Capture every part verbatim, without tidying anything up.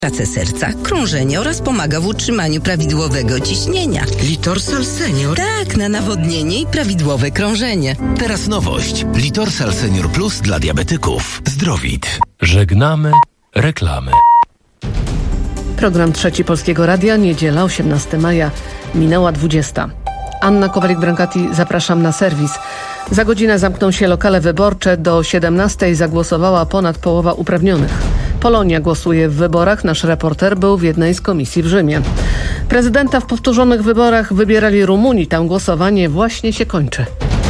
pracę serca, krążenie oraz pomaga w utrzymaniu prawidłowego ciśnienia. Litorsal Senior? Tak, na nawodnienie i prawidłowe krążenie. Teraz nowość. Litorsal Senior Plus dla diabetyków. Zdrowit. Żegnamy reklamy. Program Trzeci Polskiego Radia, niedziela, osiemnastego maja, minęła dwudziesta. Anna Kowalik-Brankati, zapraszam na serwis. Za godzinę zamkną się lokale wyborcze. Do siedemnastej zagłosowała ponad połowa uprawnionych. Polonia głosuje w wyborach. Nasz reporter był w jednej z komisji w Rzymie. Prezydenta w powtórzonych wyborach wybierali Rumuni. Tam głosowanie właśnie się kończy.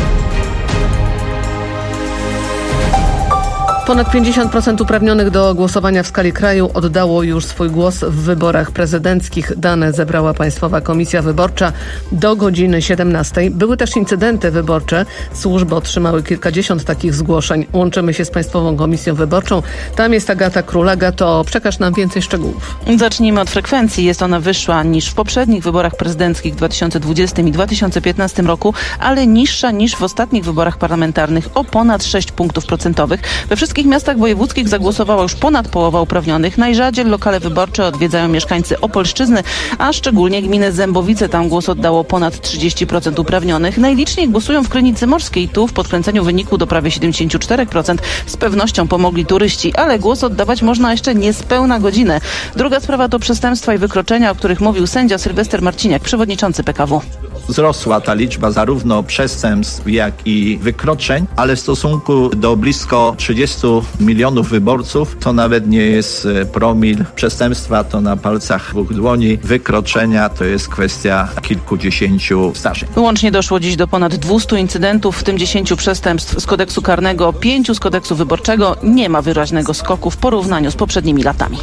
Ponad pięćdziesiąt procent uprawnionych do głosowania w skali kraju oddało już swój głos w wyborach prezydenckich. Dane zebrała Państwowa Komisja Wyborcza do godziny siedemnastej. Były też incydenty wyborcze. Służby otrzymały kilkadziesiąt takich zgłoszeń. Łączymy się z Państwową Komisją Wyborczą. Tam jest Agata Król. Agato, przekaż nam więcej szczegółów. Zacznijmy od frekwencji. Jest ona wyższa niż w poprzednich wyborach prezydenckich w dwa tysiące dwudziestym i dwa tysiące piętnastym roku, ale niższa niż w ostatnich wyborach parlamentarnych o ponad sześć punktów procentowych. We wszystkich W miastach wojewódzkich zagłosowała już ponad połowa uprawnionych. Najrzadziej lokale wyborcze odwiedzają mieszkańcy Opolszczyzny, a szczególnie gminy Zębowice. Tam głos oddało ponad trzydzieści procent uprawnionych. Najliczniej głosują w Krynicy Morskiej. Tu w podkręceniu wyniku do prawie siedemdziesiąt cztery procent z pewnością pomogli turyści, ale głos oddawać można jeszcze niespełna godzinę. Druga sprawa to przestępstwa i wykroczenia, o których mówił sędzia Sylwester Marciniak, przewodniczący P K W. Wzrosła ta liczba zarówno przestępstw, jak i wykroczeń, ale w stosunku do blisko trzydziestu milionów wyborców to nawet nie jest promil. Przestępstwa to na palcach dwóch dłoni, wykroczenia to jest kwestia kilkudziesięciu zdarzeń. Łącznie doszło dziś do ponad dwustu incydentów, w tym dziesięciu przestępstw z kodeksu karnego, pięciu z kodeksu wyborczego. Nie ma wyraźnego skoku w porównaniu z poprzednimi latami.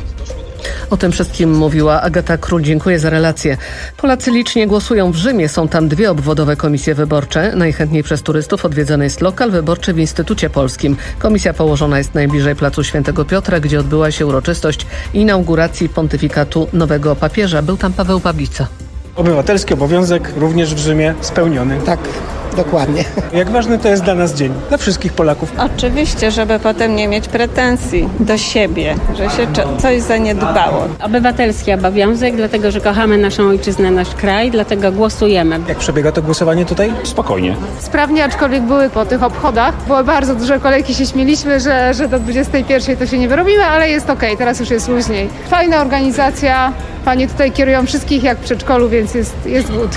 O tym wszystkim mówiła Agata Król. Dziękuję za relację. Polacy licznie głosują w Rzymie. Są tam dwie obwodowe komisje wyborcze. Najchętniej przez turystów odwiedzany jest lokal wyborczy w Instytucie Polskim. Komisja położona jest najbliżej placu Świętego Piotra, gdzie odbyła się uroczystość inauguracji pontyfikatu nowego papieża. Był tam Paweł Babica. Obywatelski obowiązek również w Rzymie spełniony. Tak, dokładnie. Jak ważny to jest dla nas dzień, dla wszystkich Polaków. Oczywiście, żeby potem nie mieć pretensji do siebie, że się coś zaniedbało. Obywatelski obowiązek, dlatego że kochamy naszą ojczyznę, nasz kraj, dlatego głosujemy. Jak przebiega to głosowanie tutaj? Spokojnie. Sprawnie, aczkolwiek były po tych obchodach. Były bardzo duże kolejki, się śmieliśmy, że, że do dwudziestej pierwszej to się nie wyrobimy, ale jest okej, okay, teraz już jest luźniej. Fajna organizacja, panie tutaj kierują wszystkich jak w przedszkolu, więc jest, jest good.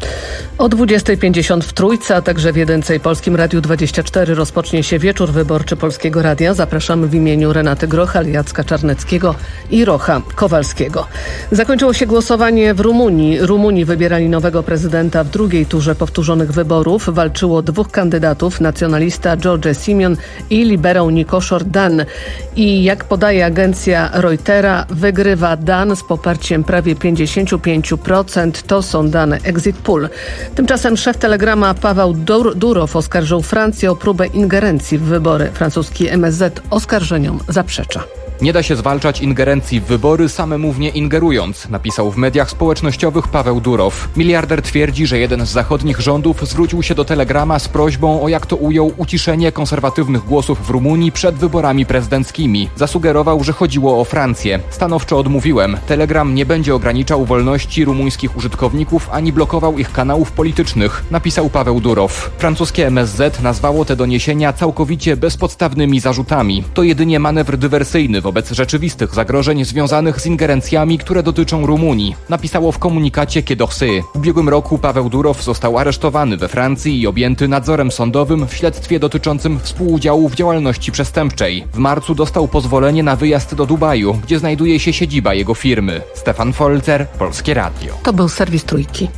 O dwudziestej pięćdziesiąt w Trójce, a także w Jedynce i Polskim Radiu dwadzieścia cztery rozpocznie się wieczór wyborczy Polskiego Radia. Zapraszamy w imieniu Renaty Grochal, Jacka Czarneckiego i Rocha Kowalskiego. Zakończyło się głosowanie w Rumunii. Rumuni wybierali nowego prezydenta w drugiej turze powtórzonych wyborów. Walczyło dwóch kandydatów, nacjonalista George Simion i liberał Nicoszor Dan. I jak podaje agencja Reutera, wygrywa Dan z poparciem prawie pięćdziesiąt pięć procent. To są dane Exit Poll. Tymczasem szef Telegrama Paweł Dur- Durow oskarżył Francję o próbę ingerencji w wybory. Francuski M S Z oskarżeniom zaprzecza. Nie da się zwalczać ingerencji w wybory samemu w nie ingerując, napisał w mediach społecznościowych Paweł Durow. Miliarder twierdzi, że jeden z zachodnich rządów zwrócił się do Telegrama z prośbą o, jak to ujął, uciszenie konserwatywnych głosów w Rumunii przed wyborami prezydenckimi. Zasugerował, że chodziło o Francję. Stanowczo odmówiłem. Telegram nie będzie ograniczał wolności rumuńskich użytkowników ani blokował ich kanałów politycznych, napisał Paweł Durow. Francuskie M S Z nazwało te doniesienia całkowicie bezpodstawnymi zarzutami. To jedynie manewr dywersyjny wobec rzeczywistych zagrożeń związanych z ingerencjami, które dotyczą Rumunii, napisało w komunikacie Quai d'Orsay. W ubiegłym roku Paweł Durow został aresztowany we Francji i objęty nadzorem sądowym w śledztwie dotyczącym współudziału w działalności przestępczej. W marcu dostał pozwolenie na wyjazd do Dubaju, gdzie znajduje się siedziba jego firmy. Stefan Folzer, Polskie Radio. To był serwis Trójki.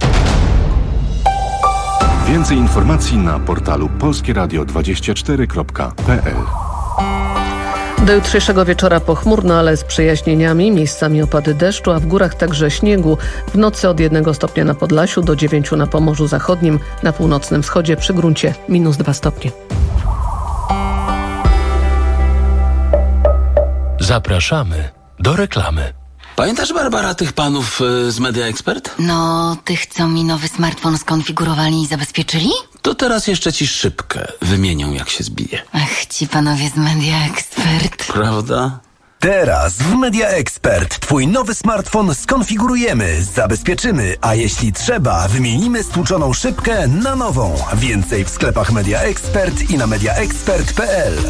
Więcej informacji na portalu polskieradio dwadzieścia cztery kropka p l. Do jutrzejszego wieczora pochmurno, ale z przejaśnieniami, miejscami opady deszczu, a w górach także śniegu. W nocy od jednego stopnia na Podlasiu do dziewięciu na Pomorzu Zachodnim, na północnym wschodzie przy gruncie minus dwa stopnie. Zapraszamy do reklamy. Pamiętasz, Barbara, tych panów y, z Media Expert? No, tych, co mi nowy smartfon skonfigurowali i zabezpieczyli? To teraz jeszcze ci szybkę wymienią, jak się zbije. Ach, ci panowie z Media Expert. Prawda? Teraz w Media Expert Twój nowy smartfon skonfigurujemy, zabezpieczymy, a jeśli trzeba, wymienimy stłuczoną szybkę na nową. Więcej w sklepach Media Expert i na media expert kropka p l.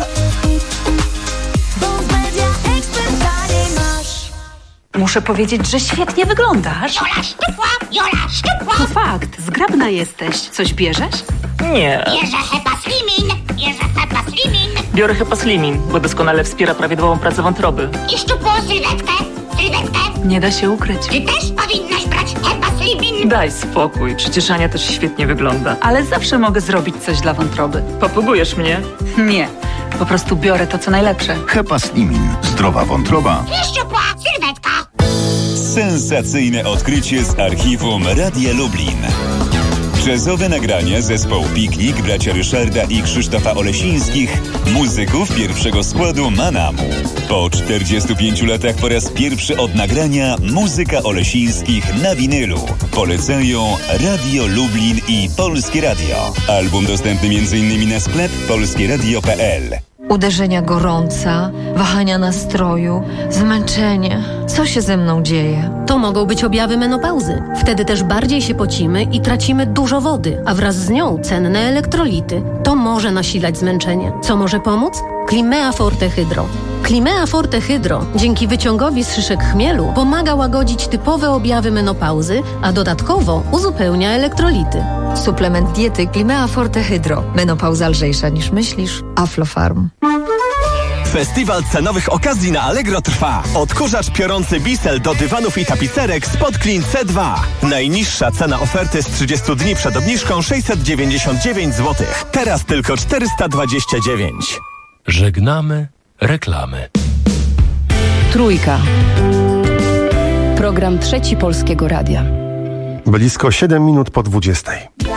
Muszę powiedzieć, że świetnie wyglądasz. Jola szczupła, Jola szczupła. To fakt, zgrabna jesteś. Coś bierzesz? Nie. Bierze Hepa Slimin, bierze Hepa Slimin. Biorę Hepa Slimin, bo doskonale wspiera prawidłową pracę wątroby. I szczupłą sylwetkę, sylwetkę. Nie da się ukryć. Ty też powinnaś brać Hepa Slimin. Daj spokój, przecież Ania też świetnie wygląda. Ale zawsze mogę zrobić coś dla wątroby. Papugujesz mnie? Nie, po prostu biorę to, co najlepsze. Hepa Slimin. Zdrowa wątroba. I szczupła sylwetka. Sensacyjne odkrycie z archiwum Radia Lublin. Jazzowe nagrania zespołu Piknik, bracia Ryszarda i Krzysztofa Olesińskich, muzyków pierwszego składu Manamu. Po czterdziestu pięciu latach po raz pierwszy od nagrania muzyka Olesińskich na winylu. Polecają Radio Lublin i Polskie Radio. Album dostępny m.in. na sklep polskie radio kropka p l. Uderzenia gorąca, wahania nastroju, zmęczenie. Co się ze mną dzieje? To mogą być objawy menopauzy. Wtedy też bardziej się pocimy i tracimy dużo wody, a wraz z nią cenne elektrolity. To może nasilać zmęczenie. Co może pomóc? Climea Forte Hydro. Climea Forte Hydro dzięki wyciągowi z szyszek chmielu pomaga łagodzić typowe objawy menopauzy, a dodatkowo uzupełnia elektrolity. Suplement diety Climea Forte Hydro. Menopauza lżejsza niż myślisz. Aflofarm. Festiwal cenowych okazji na Allegro trwa. Odkurzacz piorący Bissell do dywanów i tapicerek spod Clean C dwa. Najniższa cena oferty z trzydziestu dni przed obniżką sześćset dziewięćdziesiąt dziewięć złotych. Teraz tylko czterysta dwadzieścia dziewięć. Żegnamy reklamy. Trójka. Program Trzeci Polskiego Radia. Blisko siedem minut po dwudziestej.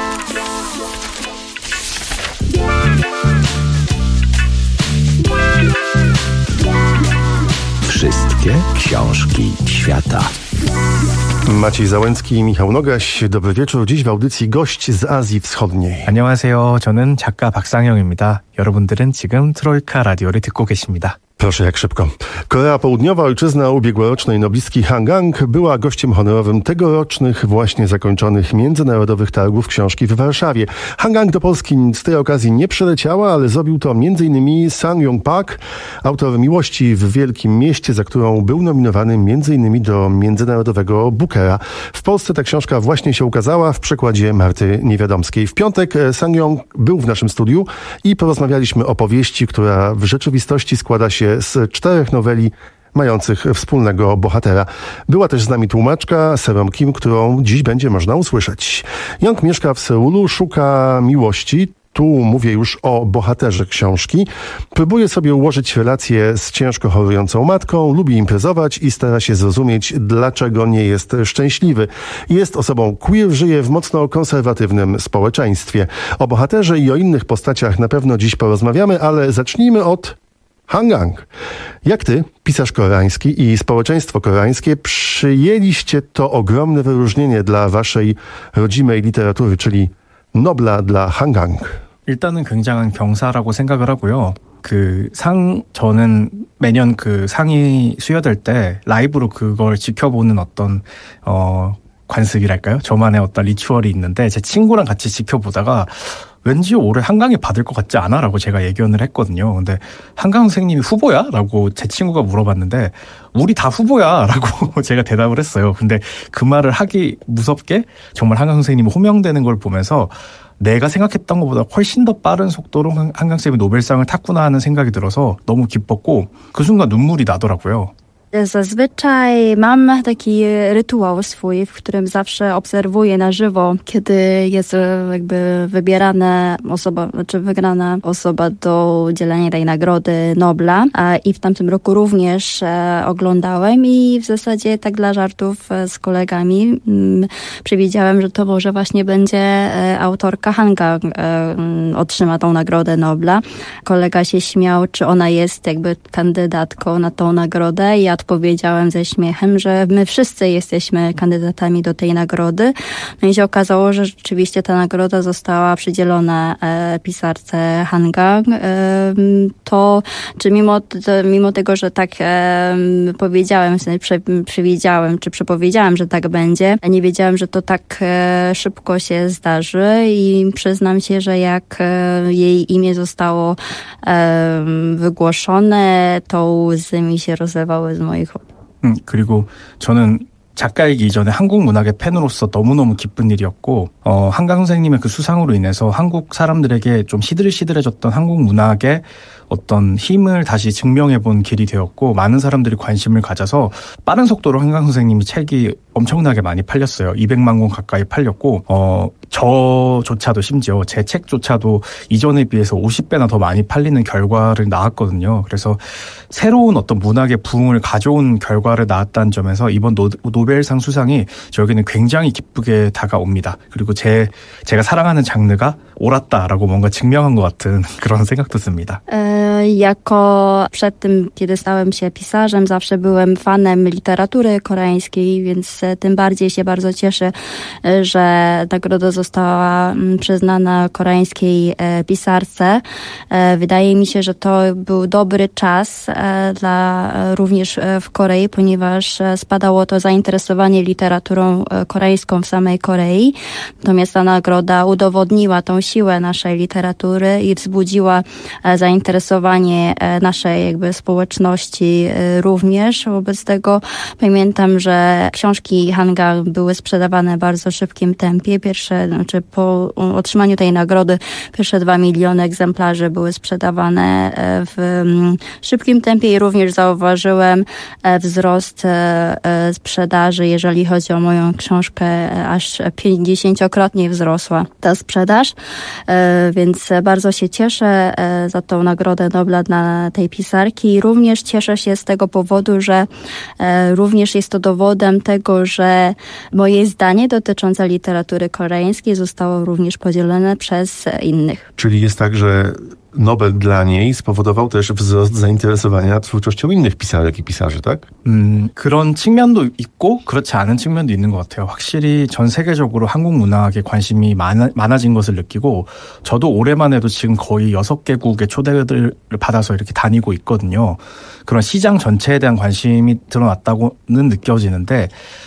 Wszystkie książki świata. Maciej Załęcki i Michał Nogaś. Dobry wieczór. Dziś w audycji gość z Azji Wschodniej. 안녕하세요. 저는 작가 박상영입니다. 여러분들은 지금 트로이카 라디오를 듣고 계십니다. Proszę, jak szybko. Korea Południowa, ojczyzna ubiegłorocznej noblistki Han Gang, była gościem honorowym tegorocznych właśnie zakończonych Międzynarodowych Targów Książki w Warszawie. Han Gang do Polski z tej okazji nie przyleciała, ale zrobił to między innymi Sang Yong Pak, autor Miłości w Wielkim Mieście, za którą był nominowany między innymi do Międzynarodowego Bookera. W Polsce ta książka właśnie się ukazała w przekładzie Marty Niewiadomskiej. W piątek Sang Yong był w naszym studiu i porozmawialiśmy o powieści, która w rzeczywistości składa się z czterech noweli mających wspólnego bohatera. Była też z nami tłumaczka Serom Kim, którą dziś będzie można usłyszeć. Young mieszka w Seulu, szuka miłości. Tu mówię już o bohaterze książki. Próbuje sobie ułożyć relacje z ciężko chorującą matką, lubi imprezować i stara się zrozumieć, dlaczego nie jest szczęśliwy. Jest osobą queer, żyje w mocno konserwatywnym społeczeństwie. O bohaterze i o innych postaciach na pewno dziś porozmawiamy, ale zacznijmy od Han Gang. Jak ty, pisarz koreański i społeczeństwo koreańskie, przyjęliście to ogromne wyróżnienie dla waszej rodzimej literatury, czyli Nobla dla Han Gang? 일단은 굉장한 경사라고 생각을 하고요. 그 상, 저는 매년 그 상이 수여될 때 라이브로 그걸 지켜보는 어떤, 어, 관습이랄까요? 저만의 어떤 리추얼이 있는데 제 친구랑 같이 지켜보다가 왠지 올해 한강이 받을 것 같지 않아? 라고 제가 예견을 했거든요. 근데 한강 선생님이 후보야? 라고 제 친구가 물어봤는데 우리 다 후보야? 라고 제가 대답을 했어요. 근데 그 말을 하기 무섭게 정말 한강 선생님이 호명되는 걸 보면서 내가 생각했던 것보다 훨씬 더 빠른 속도로 한강 쌤이 노벨상을 탔구나 하는 생각이 들어서 너무 기뻤고 그 순간 눈물이 나더라고요. Zazwyczaj mam taki rytuał swój, w którym zawsze obserwuję na żywo, kiedy jest jakby wybierana osoba, czy wygrana osoba do udzielenia tej nagrody Nobla. I w tamtym roku również oglądałem i w zasadzie tak dla żartów z kolegami przewidziałem, że to może właśnie będzie autorka Han Gang otrzyma tą nagrodę Nobla. Kolega się śmiał, czy ona jest jakby kandydatką na tą nagrodę i ja odpowiedziałem ze śmiechem, że my wszyscy jesteśmy kandydatami do tej nagrody. No i się okazało, że rzeczywiście ta nagroda została przydzielona e, pisarce Han Gang. E, to, czy mimo, to, mimo tego, że tak e, powiedziałem, prze, przewidziałem, czy przepowiedziałem, że tak będzie, nie wiedziałem, że to tak e, szybko się zdarzy i przyznam się, że jak e, jej imię zostało e, wygłoszone, to łzy mi się rozlewały z moich oczu. 음, 그리고 저는 작가이기 이전에 한국 문학의 팬으로서 너무너무 기쁜 일이었고 어, 한강 선생님의 그 수상으로 인해서 한국 사람들에게 좀 시들시들해졌던 한국 문학의 어떤 힘을 다시 증명해본 길이 되었고 많은 사람들이 관심을 가져서 빠른 속도로 한강 선생님이 책이 엄청나게 많이 팔렸어요. 이백만 권 가까이 팔렸고 어, 저조차도 심지어 제 책조차도 이전에 비해서 오십 배나 더 많이 팔리는 결과를 낳았거든요. 그래서 새로운 어떤 문학의 부흥을 가져온 결과를 낳았다는 점에서 이번 노, 노벨상 수상이 저에게는 굉장히 기쁘게 다가옵니다. 그리고 제, 제가 사랑하는 장르가 옳았다라고 뭔가 증명한 것 같은 그런 생각도 듭니다. Jako przed tym, kiedy stałem się pisarzem, zawsze byłem fanem literatury koreańskiej, więc tym bardziej się bardzo cieszę, że nagroda została przyznana koreańskiej pisarce. Wydaje mi się, że to był dobry czas dla również w Korei, ponieważ spadało to zainteresowanie literaturą koreańską w samej Korei. Natomiast ta nagroda udowodniła tą siłę naszej literatury i wzbudziła zainteresowanie naszej jakby społeczności również. Wobec tego pamiętam, że książki Han Gang były sprzedawane w bardzo szybkim tempie. Pierwsze, znaczy po otrzymaniu tej nagrody pierwsze dwa miliony egzemplarzy były sprzedawane w szybkim tempie i również zauważyłem wzrost sprzedaży, jeżeli chodzi o moją książkę, aż pięćdziesięciokrotnie wzrosła ta sprzedaż, więc bardzo się cieszę za tą nagrodę Nobla dla tej pisarki i również cieszę się z tego powodu, że również jest to dowodem tego, że moje zdanie dotyczące literatury koreańskiej zostało również podzielone przez innych. Czyli jest tak, że Nobel dla niej spowodował też wzrost zainteresowania twórczością innych pisarek i pisarzy, tak? 음, 그런 측면도 있고 그렇지 않은 측면도 있는 것 같아요. 확실히 전 세계적으로 한국 문학에 관심이 많아, 많아진 것을 느끼고 저도 올해만 해도 지금 거의 여섯 개국의 초대를 받아서 이렇게 다니고 있거든요. 그런 시장 전체에 대한 관심이 드러났다고는 느껴지는데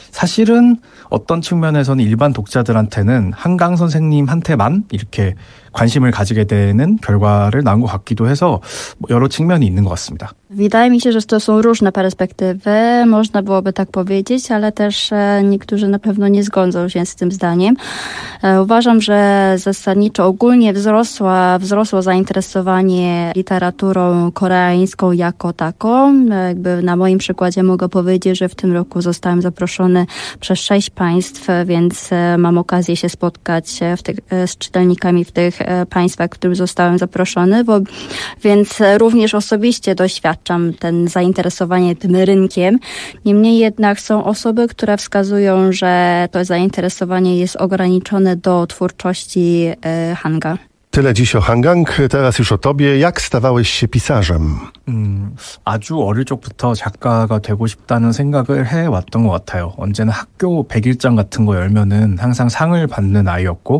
사실은 어떤 측면에서는 일반 독자들한테는 한강 선생님한테만 이렇게 관심을 가지게 되는 결과를 낳은 것 같기도 해서 여러 측면이 있는 것 같습니다. Wydaje mi się, że to są różne perspektywy, można byłoby tak powiedzieć, ale też niektórzy na pewno nie zgodzą się z tym zdaniem. Uważam, że zasadniczo ogólnie wzrosła, wzrosło zainteresowanie literaturą koreańską jako taką. Jakby na moim przykładzie mogę powiedzieć, że w tym roku zostałem zaproszony przez sześć państw, więc mam okazję się spotkać w tych, z czytelnikami w tych państwach, w których zostałem zaproszony, bo, więc również osobiście doświadczam ten zainteresowanie tym rynkiem. Niemniej jednak są osoby, które wskazują, że to zainteresowanie jest ograniczone do twórczości Hanga. Tyle dziś o Han Gang, teraz już o tobie. Jak stawałeś się pisarzem? 음, 아주 어릴 적부터 작가가 되고 싶다는 생각을 해왔던 것 같아요. 언제나 학교 백일장 같은 거 열면은 항상 상을 받는 아이였고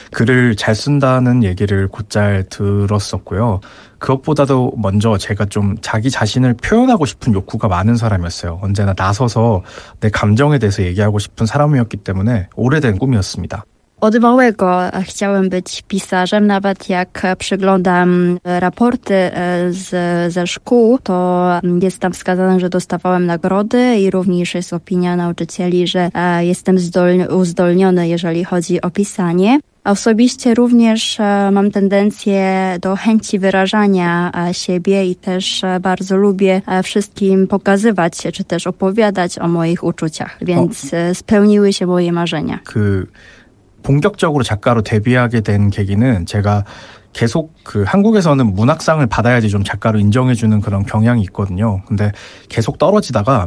글을 잘 쓴다는 얘기를 곧잘 들었었고요. 그것보다도 먼저 제가 좀 자기 자신을 표현하고 싶은 욕구가 많은 사람이었어요. 언제나 나서서 내 감정에 대해서 얘기하고 싶은 사람이었기 때문에 오래된 꿈이었습니다. Od małego chciałem być pisarzem, nawet jak przyglądam raporty z, ze szkół, to jest tam wskazane, że dostawałem nagrody i również jest opinia nauczycieli, że jestem zdolny, uzdolniony, jeżeli chodzi o pisanie. Osobiście również mam tendencję do chęci wyrażania siebie i też bardzo lubię wszystkim pokazywać, czy też opowiadać o moich uczuciach, więc spełniły się moje marzenia. 그... 본격적으로 작가로 데뷔하게 된 계기는 제가 계속 그 한국에서는 문학상을 받아야지 좀 작가로 인정해주는 그런 경향이 있거든요. 근데 계속 떨어지다가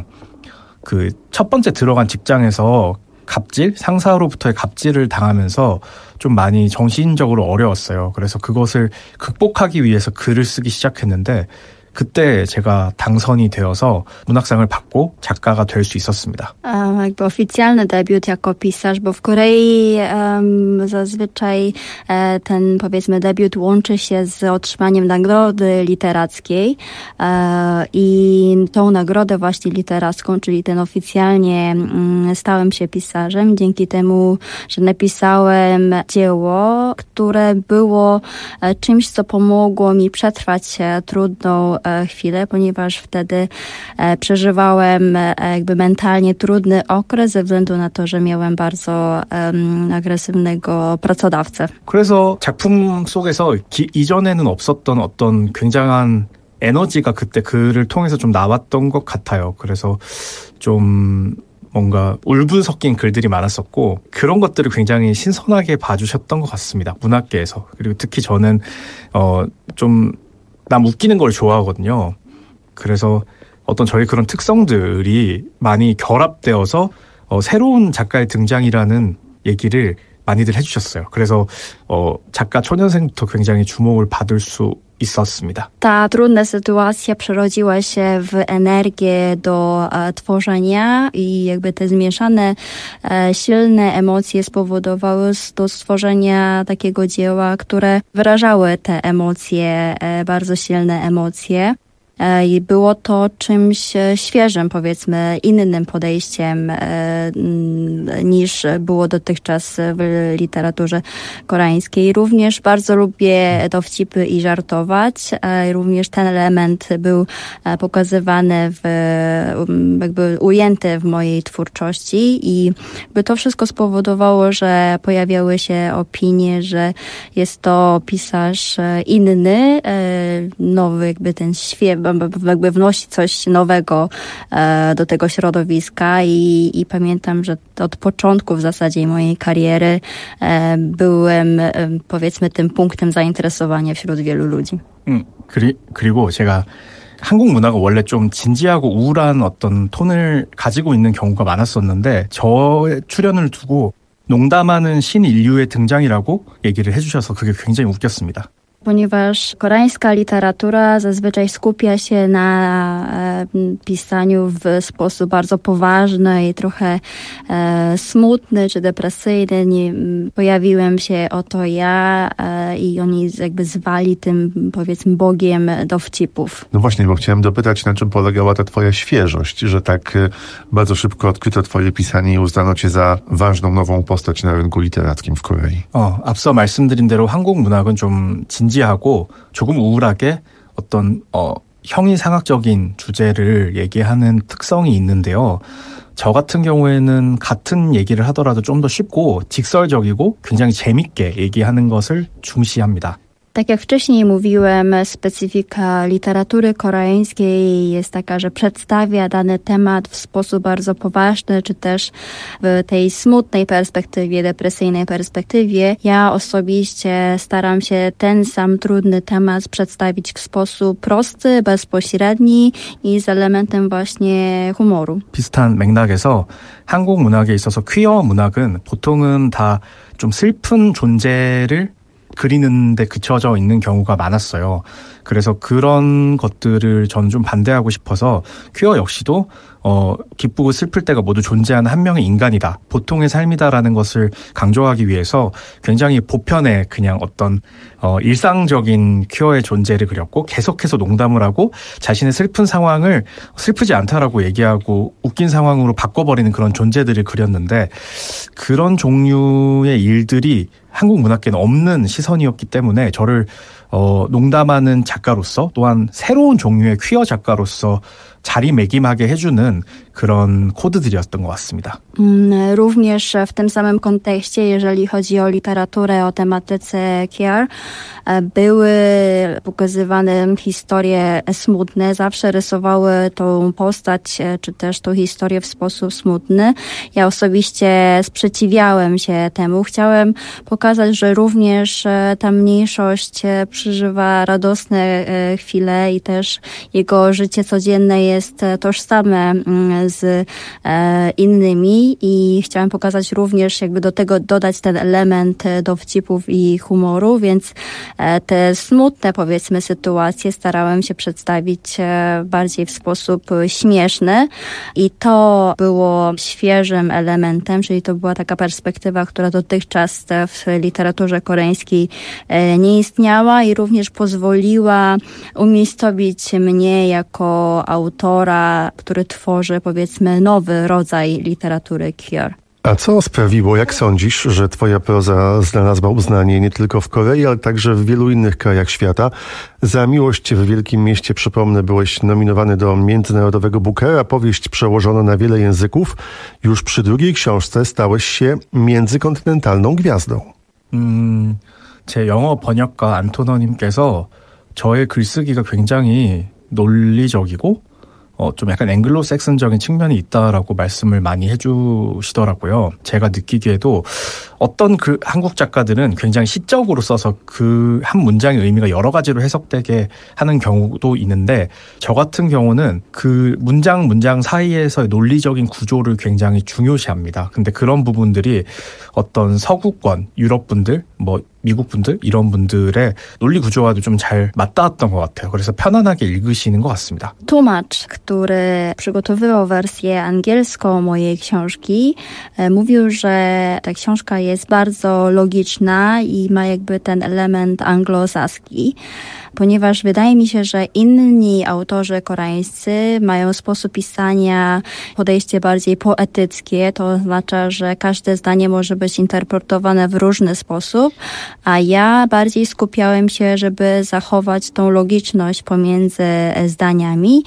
그 첫 번째 들어간 직장에서 갑질, 상사로부터의 갑질을 당하면서 좀 많이 정신적으로 어려웠어요. 그래서 그것을 극복하기 위해서 글을 쓰기 시작했는데 그때 제가 당선이 되어서 문학상을 받고 작가가 될 수 있었습니다. Um, jakby oficjalny debiut jako pisarz, bo w Korei um, zazwyczaj e, ten, powiedzmy, debiut łączy się z otrzymaniem nagrody literackiej e, i tą nagrodę właśnie literacką, czyli ten oficjalnie mm, stałem się pisarzem dzięki temu, że napisałem dzieło, które było e, czymś, co pomogło mi przetrwać e, trudną e, chwilę, ponieważ wtedy e, przeżywałem e, jakby mentalnie trudny okres ze względu na to, że miałem bardzo um, agresywnego pracodawcę. 그래서 작품 속에서 기, 이전에는 없었던 어떤 굉장한 에너지가 그때 글을 통해서 좀 나왔던 것 같아요. 그래서 좀 뭔가 울분 섞인 글들이 많았었고 그런 것들을 굉장히 신선하게 봐주셨던 것 같습니다. 문학계에서. 그리고 특히 저는 어, 좀 남 웃기는 걸 좋아하거든요. 그래서 어떤 저희 그런 특성들이 많이 결합되어서 어, 새로운 작가의 등장이라는 얘기를 많이들 해주셨어요. 그래서 어, 작가 초년생부터 굉장히 주목을 받을 수 있었습니다. Ta trudna sytuacja przerodziła się w energię do e, tworzenia i jakby te zmieszane, e, silne emocje spowodowały to stworzenia takiego dzieła, które wyrażały te emocje, e, bardzo silne emocje. I było to czymś świeżym, powiedzmy, innym podejściem niż było dotychczas w literaturze koreańskiej. Również bardzo lubię dowcipy i żartować. Również ten element był pokazywany, w, jakby ujęty w mojej twórczości i by to wszystko spowodowało, że pojawiały się opinie, że jest to pisarz inny, nowy, jakby ten śpiew, jakby wnosi coś nowego e, do tego środowiska i, i pamiętam, że od początku w zasadzie mojej kariery e, byłem e, powiedzmy tym punktem zainteresowania wśród wielu ludzi. 음, 그리, 그리고 제가 한국 문화가 원래 좀 진지하고 우울한 어떤 톤을 가지고 있는 경우가 많았었는데 저의 출연을 두고 농담하는 신인류의 등장이라고 얘기를 해주셔서 그게 굉장히 웃겼습니다. Ponieważ koreańska literatura zazwyczaj skupia się na e, pisaniu w sposób bardzo poważny i trochę e, smutny czy depresyjny. Nie, pojawiłem się oto ja e, i oni jakby zwali tym, powiedzmy, bogiem dowcipów. No właśnie, bo chciałem dopytać, na czym polegała ta twoja świeżość, że tak e, bardzo szybko odkryto twoje pisanie i uznano cię za ważną, nową postać na rynku literackim w Korei. 어, 앞서 말씀드린 대로 한국 문학은 좀 진지 하고 조금 우울하게 어떤 어, 형이상학적인 주제를 얘기하는 특성이 있는데요. 저 같은 경우에는 같은 얘기를 하더라도 좀 더 쉽고 직설적이고 굉장히 재밌게 얘기하는 것을 중시합니다. Tak jak wcześniej mówiłem, specyfika literatury koreańskiej jest taka, że przedstawia dany temat w sposób bardzo poważny, czy też w tej smutnej perspektywie, depresyjnej perspektywie. Ja osobiście staram się ten sam trudny temat przedstawić w sposób prosty, bezpośredni i z elementem właśnie humoru. 비슷한 맥락에서 한국 문학에 있어서 퀴어 문학은 보통은 다 좀 슬픈 존재를 그리는데 그쳐져 있는 경우가 많았어요. 그래서 그런 것들을 전 좀 반대하고 싶어서 퀴어 역시도 어, 기쁘고 슬플 때가 모두 존재하는 한 명의 인간이다. 보통의 삶이다라는 것을 강조하기 위해서 굉장히 보편의 그냥 어떤 어, 일상적인 퀴어의 존재를 그렸고 계속해서 농담을 하고 자신의 슬픈 상황을 슬프지 않다라고 얘기하고 웃긴 상황으로 바꿔버리는 그런 존재들을 그렸는데 그런 종류의 일들이 한국 문학계는 없는 시선이었기 때문에 저를 어, 농담하는 작가로서 또한 새로운 종류의 퀴어 작가로서 자리매김하게 해주는 그런 코드들이었던 것 같습니다. Również w tym samym kontekście, jeżeli chodzi o literaturę o tematyce queer, były pokazywane historie smutne, zawsze rysowały tą postać, czy też tą historię w sposób smutny. Ja osobiście sprzeciwiałem się temu. Chciałem pokazać, że również ta mniejszość przeżywa radosne chwile i też jego życie codzienne jest jest tożsame z innymi i chciałam pokazać również, jakby do tego dodać ten element dowcipów i humoru, więc te smutne, powiedzmy, sytuacje starałem się przedstawić bardziej w sposób śmieszny i to było świeżym elementem, czyli to była taka perspektywa, która dotychczas w literaturze koreańskiej nie istniała i również pozwoliła umiejscowić mnie jako autora, który tworzy, powiedzmy, nowy rodzaj literatury queer. A co sprawiło, jak sądzisz, że twoja proza znalazła uznanie nie tylko w Korei, ale także w wielu innych krajach świata? Za Miłość w Wielkim Mieście, przypomnę, byłeś nominowany do Międzynarodowego Bookera, powieść przełożona na wiele języków. Już przy drugiej książce stałeś się międzykontynentalną gwiazdą. 음, 제 영어 번역가 안토너님께서 저의 글쓰기가 굉장히 논리적이고 어, 좀 약간 앵글로색슨적인 측면이 있다라고 말씀을 많이 해주시더라고요. 제가 느끼기에도 어떤 그 한국 작가들은 굉장히 시적으로 써서 그 한 문장의 의미가 여러 가지로 해석되게 하는 경우도 있는데 저 같은 경우는 그 문장 문장 사이에서의 논리적인 구조를 굉장히 중요시합니다. 근데 그런 부분들이 어떤 서구권, 유럽 분들, 뭐 미국 분들 이런 분들의 논리 구조와도 좀 잘 맞닿았던 것 같아요. 그래서 편안하게 읽으시는 것 같습니다. Tłumacz, który przygotowywał wersję angielską mojej książki, mówił, że ta książka jest bardzo logiczna i ma jakby ten element anglosaski, ponieważ wydaje mi się, że inni autorzy koreańscy mają sposób pisania, podejście bardziej poetyckie, to oznacza, że każde zdanie może być interpretowane w różny sposób, a ja bardziej skupiałem się, żeby zachować tą logiczność pomiędzy zdaniami,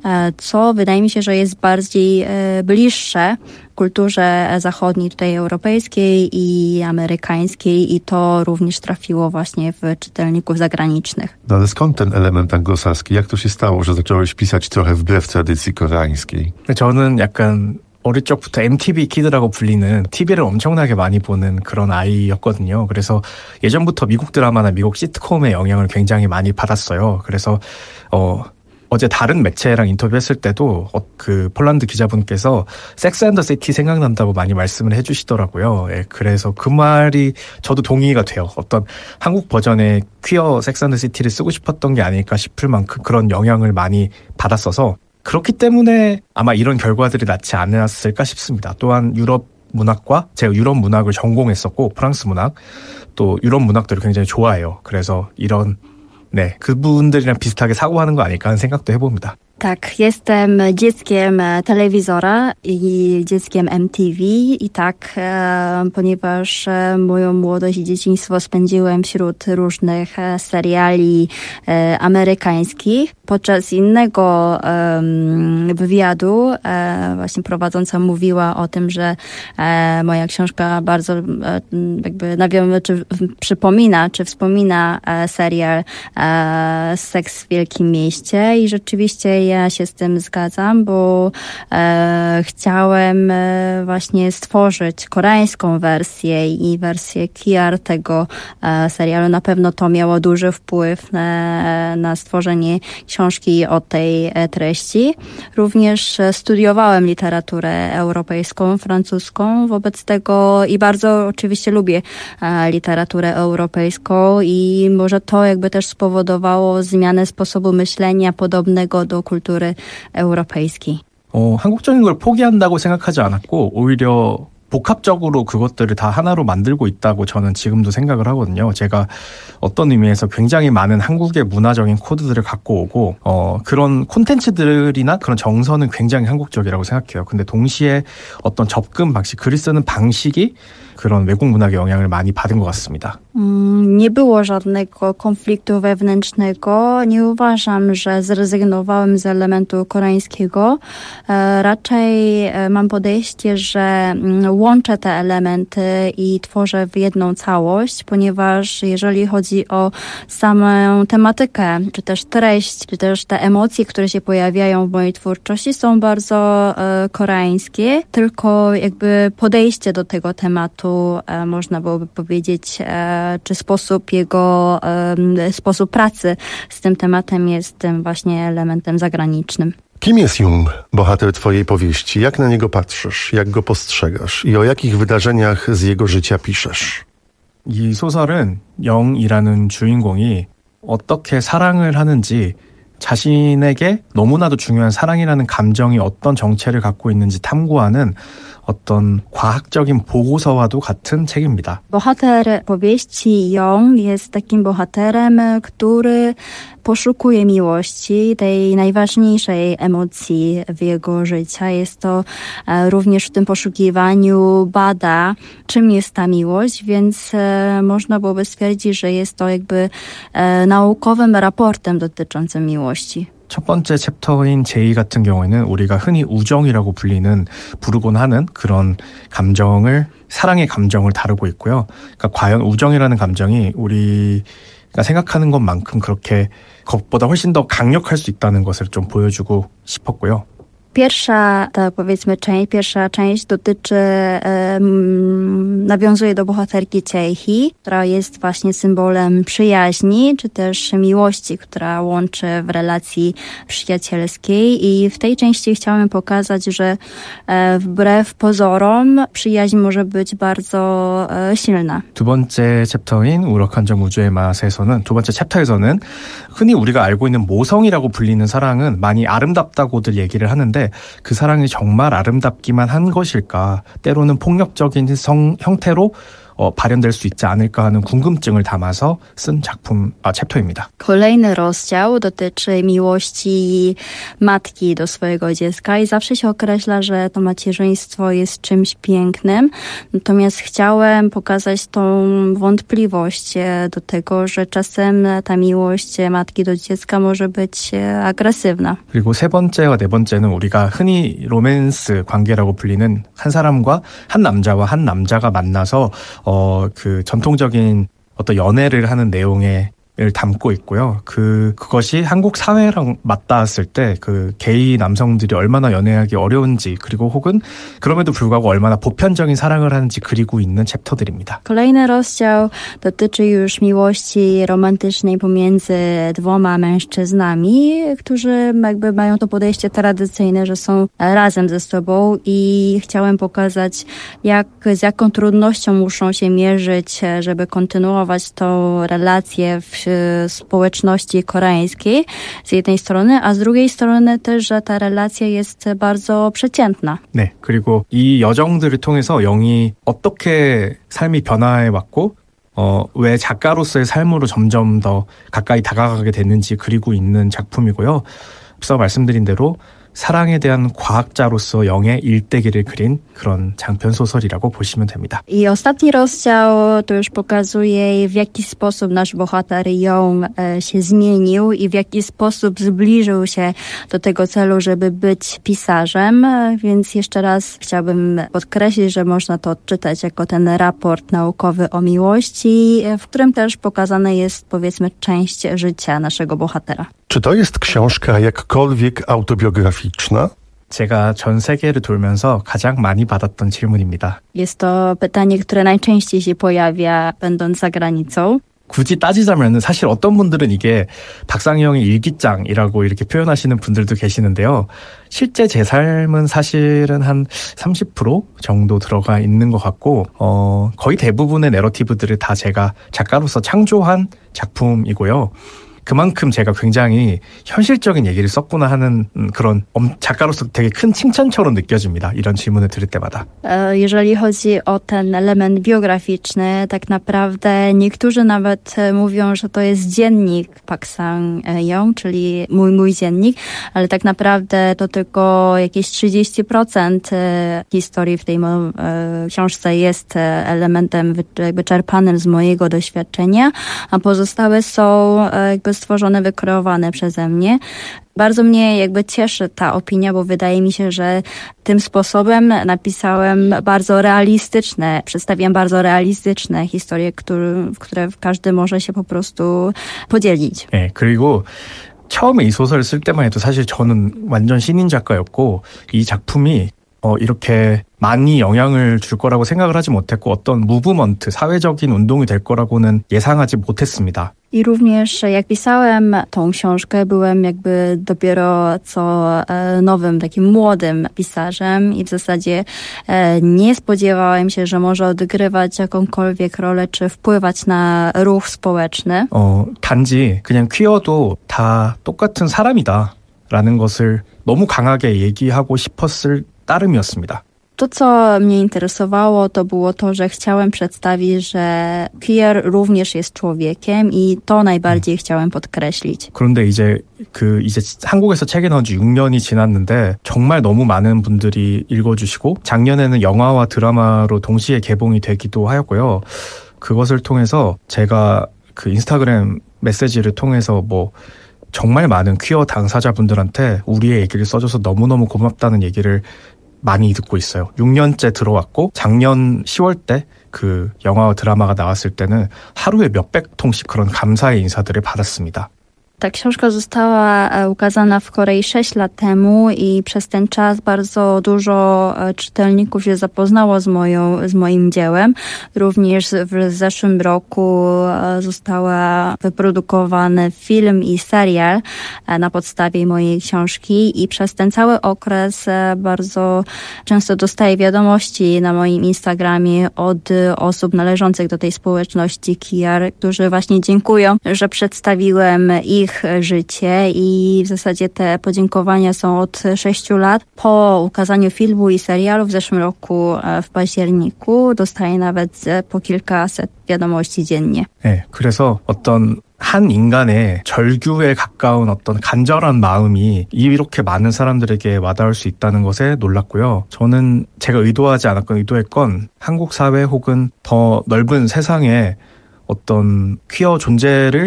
co wydaje mi się, że jest bardziej bliższe kulturze zachodniej, tutaj europejskiej i amerykańskiej i to również trafiło właśnie w czytelników zagranicznych. No ale skąd ten element anglosaski? Jak to się stało, że zacząłeś pisać trochę wbrew tradycji koreańskiej? 저는 약간 어릴 적부터 엠티비 키드라고 불리는 티비를 엄청나게 많이 보는 그런 아이였거든요. 그래서 예전부터 미국 드라마나 미국 시트콤의 영향을 굉장히 많이 받았어요. 그래서 어 어제 다른 매체랑 인터뷰했을 때도 어, 그 폴란드 기자분께서 섹스 앤 더 시티 생각난다고 많이 말씀을 해주시더라고요. 예, 그래서 그 말이 저도 동의가 돼요. 어떤 한국 버전의 퀴어 섹스 앤 더 시티를 쓰고 싶었던 게 아닐까 싶을 만큼 그런 영향을 많이 받았어서 그렇기 때문에 아마 이런 결과들이 나지 않았을까 싶습니다. 또한 유럽 문학과 제가 유럽 문학을 전공했었고 프랑스 문학 또 유럽 문학들을 굉장히 좋아해요. 그래서 이런 네, 그분들이랑 비슷하게 사고하는 거 아닐까 하는 생각도 해봅니다. Tak, jestem dzieckiem telewizora i dzieckiem M T V i tak, e, ponieważ moją młodość i dzieciństwo spędziłem wśród różnych seriali e, amerykańskich. Podczas innego e, wywiadu e, właśnie prowadząca mówiła o tym, że e, moja książka bardzo e, jakby nawią, czy przypomina, czy wspomina e, serial e, Seks w Wielkim Mieście i rzeczywiście ja się z tym zgadzam, bo e, chciałem e, właśnie stworzyć koreańską wersję i wersję queer tego e, serialu. Na pewno to miało duży wpływ na, na stworzenie książki o tej e, treści. Również studiowałem literaturę europejską, francuską, wobec tego i bardzo oczywiście lubię e, literaturę europejską i może to jakby też spowodowało zmianę sposobu myślenia podobnego do kultury europejskiej. 어, 한국적인 걸 포기한다고 생각하지 않았고 오히려 복합적으로 그것들을 다 하나로 만들고 있다고 저는 지금도 생각을 하거든요. 제가 어떤 의미에서 굉장히 많은 한국의 문화적인 코드들을 갖고 오고 어, 그런 콘텐츠들이나 그런 정서는 굉장히 한국적이라고 생각해요. 근데 동시에 어떤 접근 방식, 글을 쓰는 방식이 그런 외국 문학의 영향을 많이 받은 것 같습니다. Mm, nie było żadnego konfliktu wewnętrznego. Nie uważam, że zrezygnowałem z elementu koreańskiego. E, raczej e, mam podejście, że mm, łączę te elementy i tworzę w jedną całość, ponieważ jeżeli chodzi o samą tematykę, czy też treść, czy też te emocje, które się pojawiają w mojej twórczości, są bardzo e, koreańskie, tylko jakby podejście do tego tematu e, można byłoby powiedzieć, e, czy sposób jego, e, sposób pracy z tym tematem jest tym właśnie elementem zagranicznym. Kim jest Jung, bohater twojej powieści? Jak na niego patrzysz? Jak go postrzegasz? I o jakich wydarzeniach z jego życia piszesz? 이 소설은 영이라는 주인공이 어떻게 사랑을 하는지 자신에게 너무나도 중요한 사랑이라는 감정이 어떤 정체를 갖고 있는지 탐구하는 어떤 과학적인 보고서와도 같은 책입니다. Bohater powieści Jung jest takim bohaterem, który poszukuje miłości, tej najważniejszej emocji w jego życiu. Jest to również w tym poszukiwaniu bada, czym jest ta miłość, więc można byłoby stwierdzić, że jest to jakby naukowym raportem dotyczącym miłości. 첫 번째 챕터인 제이 같은 경우에는 우리가 흔히 우정이라고 불리는 부르곤 하는 그런 감정을 사랑의 감정을 다루고 있고요. 그러니까 과연 우정이라는 감정이 우리가 생각하는 것만큼 그렇게 그것보다 훨씬 더 강력할 수 있다는 것을 좀 보여주고 싶었고요. Pierwsza, ta powiedzmy część, pierwsza część dotyczy, um, nawiązuje do bohaterki Ciejhi, która jest właśnie symbolem przyjaźni, czy też miłości, która łączy w relacji przyjacielskiej. I w tej części chciałem pokazać, że e, wbrew pozorom przyjaźń może być bardzo e, silna. 두 번째 챕터인 우럭한 점 우주의 맛에서는, 두 번째 챕터에서는 흔히 우리가 알고 있는 모성이라고 불리는 사랑은 많이 아름답다고들 얘기를 하는데 그 사랑이 정말 아름답기만 한 것일까? 때로는 폭력적인 성, 형태로 어, 발현될 수 있지 않을까 하는 궁금증을 담아서 쓴 작품, 아, 챕터입니다. Kolejny rozdział dotyczy miłości matki do swojego dziecka i zawsze się określa, że to macierzyństwo jest czymś pięknym. Natomiast chciałem pokazać tą wątpliwość do tego, że czasem ta miłość matki do dziecka może być agresywna. 그리고 세 번째와 네 번째는 우리가 흔히 로맨스 관계라고 불리는 한 사람과 한 남자와 한 남자가 만나서 어, 그 전통적인 어떤 연애를 하는 내용의 을 담고 있고요. 그 그것이 한국 사회랑 맞닿았을 때 그 게이 남성들이 얼마나 연애하기 어려운지, 그리고 혹은 그럼에도 불구하고 얼마나 보편적인 사랑을 하는지 그리고 있는 챕터들입니다. Kolejny rozdział dotyczy już miłości romantycznej pomiędzy dwoma mężczyznami, którzy jakby mają to podejście tradycyjne, że są razem ze sobą, i chciałem pokazać, jak, z jaką trudnością muszą się mierzyć, żeby kontynuować tą relację w społeczności koreańskiej z jednej strony, a z drugiej strony też, że ta relacja jest bardzo przeciętna. 네, 그리고 이 여정들을 통해서 영이 어떻게 삶이 변화해왔고 어, 왜 작가로서의 삶으로 점점 더 가까이 다가가게 됐는지 그리고 있는 작품이고요. 앞서 말씀드린 대로 사랑에 대한 과학자로서 영의 일대기를 그린 그런 장편 소설이라고 보시면 됩니다. I ostatni rozdział to już pokazuje, w jaki sposób nasz bohater Jung się zmienił i w jaki sposób zbliżył się do tego celu, żeby być pisarzem. Więc jeszcze raz chciałbym podkreślić, że można to odczytać jako ten raport naukowy o miłości, w którym też pokazana jest, powiedzmy, część życia naszego bohatera. Czy to jest książka jakkolwiek autobiograficzna? 제가 전 세계를 돌면서 가장 많이 받았던 질문입니다. Jest to pytanie, które najczęściej się pojawia, będąc za granicą. 굳이 따지자면 사실 어떤 분들은 이게 박상영의 일기장이라고 이렇게 표현하시는 분들도 계시는데요. 실제 제 삶은 사실은 한 삼십 퍼센트 정도 들어가 있는 것 같고 어, 거의 대부분의 내러티브들을 다 제가 작가로서 창조한 작품이고요. 그만큼 제가 굉장히 현실적인 얘기를 썼구나 하는 그런 작가로서 되게 큰 칭찬처럼 느껴집니다. 이런 질문을 들을 때마다. Jeżeli chodzi o ten element biograficzny, tak naprawdę niektórzy nawet mówią, że to jest dziennik Park Sang-young, czyli mój, mój dziennik, ale tak naprawdę to tylko jakieś trzydzieści procent historii w tej książce jest elementem wyczerpanym z mojego doświadczenia, a pozostałe są jakby stworzone, wykreowane przeze mnie. Bardzo mnie jakby cieszy ta opinia, bo wydaje mi się, że tym sposobem napisałem bardzo realistyczne, przedstawiłem bardzo realistyczne historie, które, w które każdy może się po prostu podzielić. 네, 그리고 처음에 이 소설을 쓸 때만 해도 사실 저는 완전 신인 작가였고 이 작품이 어, 이렇게 많이 영향을 줄 거라고 생각을 하지 못했고 어떤 무브먼트, 사회적인 운동이 될 거라고는 예상하지 못했습니다. I również jak pisałem tą książkę, byłem jakby dopiero co nowym, takim młodym pisarzem i w zasadzie nie spodziewałem się, że może odgrywać jakąkolwiek rolę czy wpływać na ruch społeczny. 어, 단지 그냥 퀴어도 다 똑같은 사람이다 라는 것을 너무 강하게 얘기하고 싶었을 따름이었습니다. To, co mnie interesowało, to było to, że chciałem przedstawić, że queer również jest człowiekiem i to najbardziej chciałem podkreślić. 그런데 이제 그 이제 한국에서 책이 나온 지 육 년이 지났는데 정말 너무 많은 분들이 읽어주시고 작년에는 영화와 드라마로 동시에 개봉이 되기도 하였고요. 그것을 통해서 제가 그 인스타그램 메시지를 통해서 뭐 정말 많은 퀴어 당사자분들한테 우리의 얘기를 써줘서 너무너무 고맙다는 얘기를 많이 듣고 있어요. 육 년째 들어왔고 작년 시월 때 그 영화와 드라마가 나왔을 때는 하루에 몇백 통씩 그런 감사의 인사들을 받았습니다. Ta książka została ukazana w Korei sześć lat temu i przez ten czas bardzo dużo czytelników się zapoznało z, moją, z moim dziełem. Również w zeszłym roku została wyprodukowany film i serial na podstawie mojej książki i przez ten cały okres bardzo często dostaję wiadomości na moim Instagramie od osób należących do tej społeczności queer, którzy właśnie dziękują, że przedstawiłem ich życie i w zasadzie te podziękowania są od sześciu lat. Po ukazaniu filmu i serialu w zeszłym roku w październiku dostaję nawet po kilkaset wiadomości dziennie. 네, 그래서 어떤 한 인간의 절규에 가까운 어떤 간절한 마음이 이렇게 많은 사람들에게 와닿을 수 있다는 것에 놀랐고요. 저는 제가 의도하지 않았건 의도했건 한국 사회 혹은 더 넓은 세상에 어떤 퀴어 존재를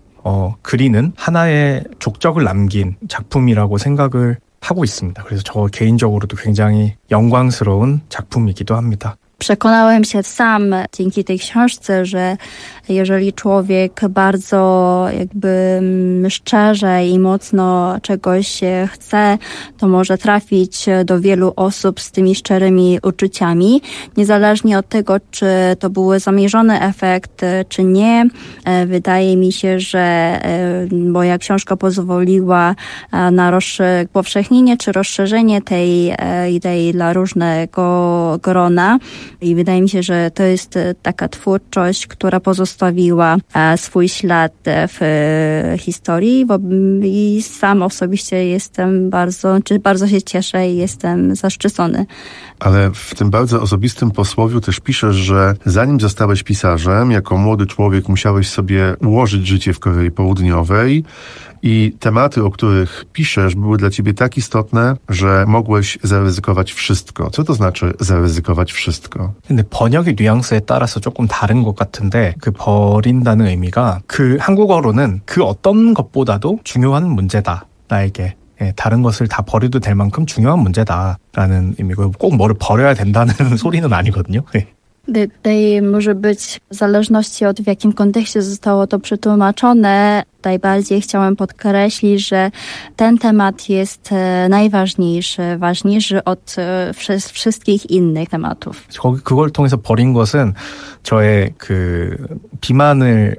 어, 그리는 하나의 족적을 남긴 작품이라고 생각을 하고 있습니다. 그래서 저 개인적으로도 굉장히 영광스러운 작품이기도 합니다. Przekonałem się sam dzięki tej książce, że jeżeli człowiek bardzo jakby szczerze i mocno czegoś chce, to może trafić do wielu osób z tymi szczerymi uczuciami. Niezależnie od tego, czy to był zamierzony efekt, czy nie. Wydaje mi się, że moja książka pozwoliła na rozpowszechnienie czy rozszerzenie tej idei dla różnego grona. I wydaje mi się, że to jest taka twórczość, która pozostawiła swój ślad w historii i sam osobiście jestem bardzo, czy bardzo się cieszę i jestem zaszczycony. Ale w tym bardzo osobistym posłowiu też piszesz, że zanim zostałeś pisarzem, jako młody człowiek musiałeś sobie ułożyć życie w Korei Południowej i tematy, o których piszesz, były dla ciebie tak istotne, że mogłeś zaryzykować wszystko. Co to znaczy zaryzykować wszystko? 근데 번역의 뉘앙스에 따라서 조금 다른 것 같은데 그 버린다는 의미가 그 한국어로는 그 어떤 것보다도 중요한 문제다. 나에게. 예, 다른 것을 다 버려도 될 만큼 중요한 문제다라는 의미고 꼭 뭐를 버려야 된다는 소리는 아니거든요. 예. Tutaj może być w zależności od w jakim kontekście zostało to przetłumaczone. Najbardziej chciałem podkreślić, że ten temat jest najważniejszy, ważniejszy od wszystkich innych tematów. 거기 그걸 통해서 버린 것은 저의 그 비만을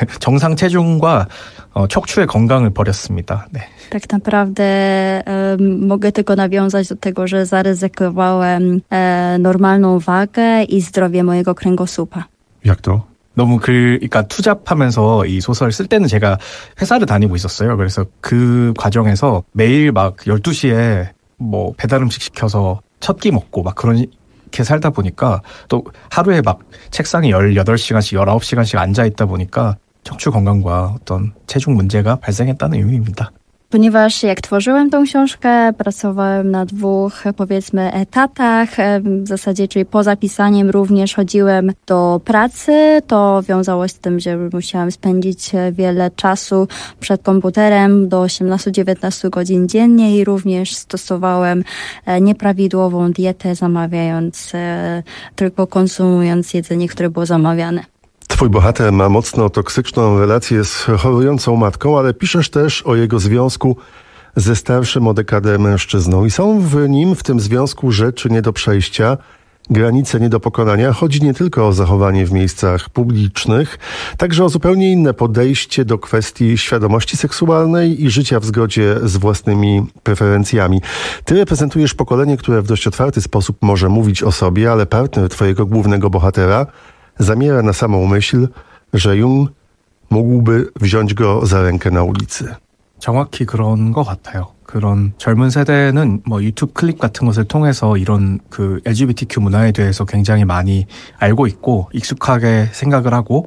정상 체중과 척추의 건강을 버렸습니다. 네. Tak naprawdę e, mogę tylko nawiązać do tego, że zaryzykowałem e, normalną wagę i zdrowie mojego kręgosłupa. Jak to? 너무 글, 그러니까 투잡하면서 이 소설을 쓸 때는 제가 회사를 다니고 있었어요. 그래서 그 과정에서 매일 막 열두 시에 뭐 배달 음식 시켜서 첫 끼 먹고 막 그런 이렇게 살다 보니까 또 하루에 막 책상에 열여덟 시간씩, 열아홉 시간씩 앉아 있다 보니까 척추 건강과 어떤 체중 문제가 발생했다는 의미입니다. Ponieważ jak tworzyłem tą książkę, pracowałem na dwóch, powiedzmy, etatach, w zasadzie, czyli poza pisaniem również chodziłem do pracy. To wiązało się z tym, że musiałam spędzić wiele czasu przed komputerem, do osiemnastu do dziewiętnastu godzin dziennie i również stosowałem nieprawidłową dietę, zamawiając, tylko konsumując jedzenie, które było zamawiane. Twój bohater ma mocno toksyczną relację z chorującą matką, ale piszesz też o jego związku ze starszym o dekadę mężczyzną i są w nim w tym związku rzeczy nie do przejścia, granice nie do pokonania. Chodzi nie tylko o zachowanie w miejscach publicznych, także o zupełnie inne podejście do kwestii świadomości seksualnej i życia w zgodzie z własnymi preferencjami. Ty reprezentujesz pokolenie, które w dość otwarty sposób może mówić o sobie, ale partner twojego głównego bohatera zamiera na samą myśl, że Jung mógłby wziąć go za rękę na ulicy. 정확히 그런 것 같아요. 그런 젊은 세대는 뭐 유튜브 클립 같은 것을 통해서 이런 그 엘지비티큐 문화에 대해서 굉장히 많이 알고 있고 익숙하게 생각을 하고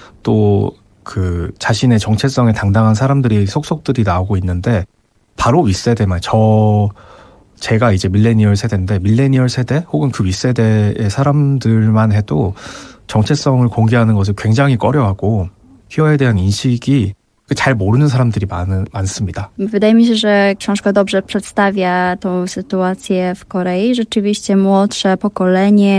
또 그 자신의 정체성에 당당한 사람들이 속속들이 나오고 있는데 바로 윗세대만 저 제가 이제 밀레니얼 세대인데 밀레니얼 세대 혹은 그 윗세대의 사람들만 해도 정체성을 공개하는 것을 굉장히 꺼려하고 퀴어에 대한 인식이 잘 moru는 사람들이 많은, 많습니다. Wydaje mi się, że książka dobrze przedstawia tą sytuację w Korei. Rzeczywiście młodsze pokolenie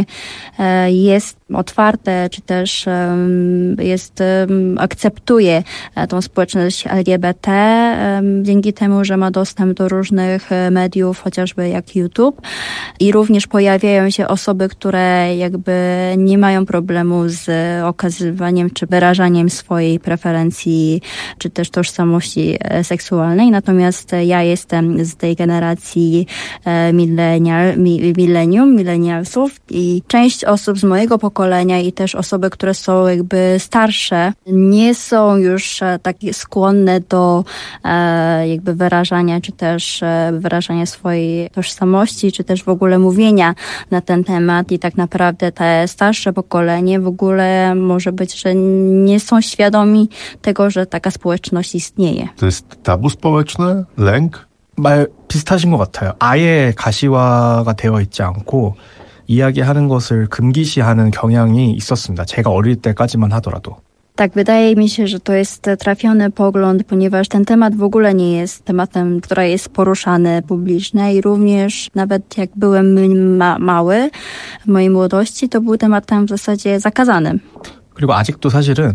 jest otwarte, czy też jest, akceptuje tą społeczność L G B T dzięki temu, że ma dostęp do różnych mediów, chociażby jak YouTube. I również pojawiają się osoby, które jakby nie mają problemu z okazywaniem czy wyrażaniem swojej preferencji czy też tożsamości seksualnej. Natomiast ja jestem z tej generacji millennial, millennium, millennialsów i część osób z mojego pokolenia i też osoby, które są jakby starsze, nie są już tak skłonne do jakby wyrażania, czy też wyrażania swojej tożsamości, czy też w ogóle mówienia na ten temat i tak naprawdę te starsze pokolenie w ogóle może być, że nie są świadomi tego, że taka społeczność istnieje. To jest tabu społeczne? Lęk? 말 비슷하신 것 같아요. 아예 가시화가 되어 있지 않고 이야기하는 것을 금기시하는 경향이 있었습니다. 제가 어릴 때까지만 하더라도. Tak, wydaje mi się, że to jest trafiony pogląd, ponieważ ten temat w ogóle nie jest tematem, który jest poruszany publicznie i również nawet jak byłem ma- mały w mojej młodości, to był tematem w zasadzie zakazanym. 그리고 아직도 사실은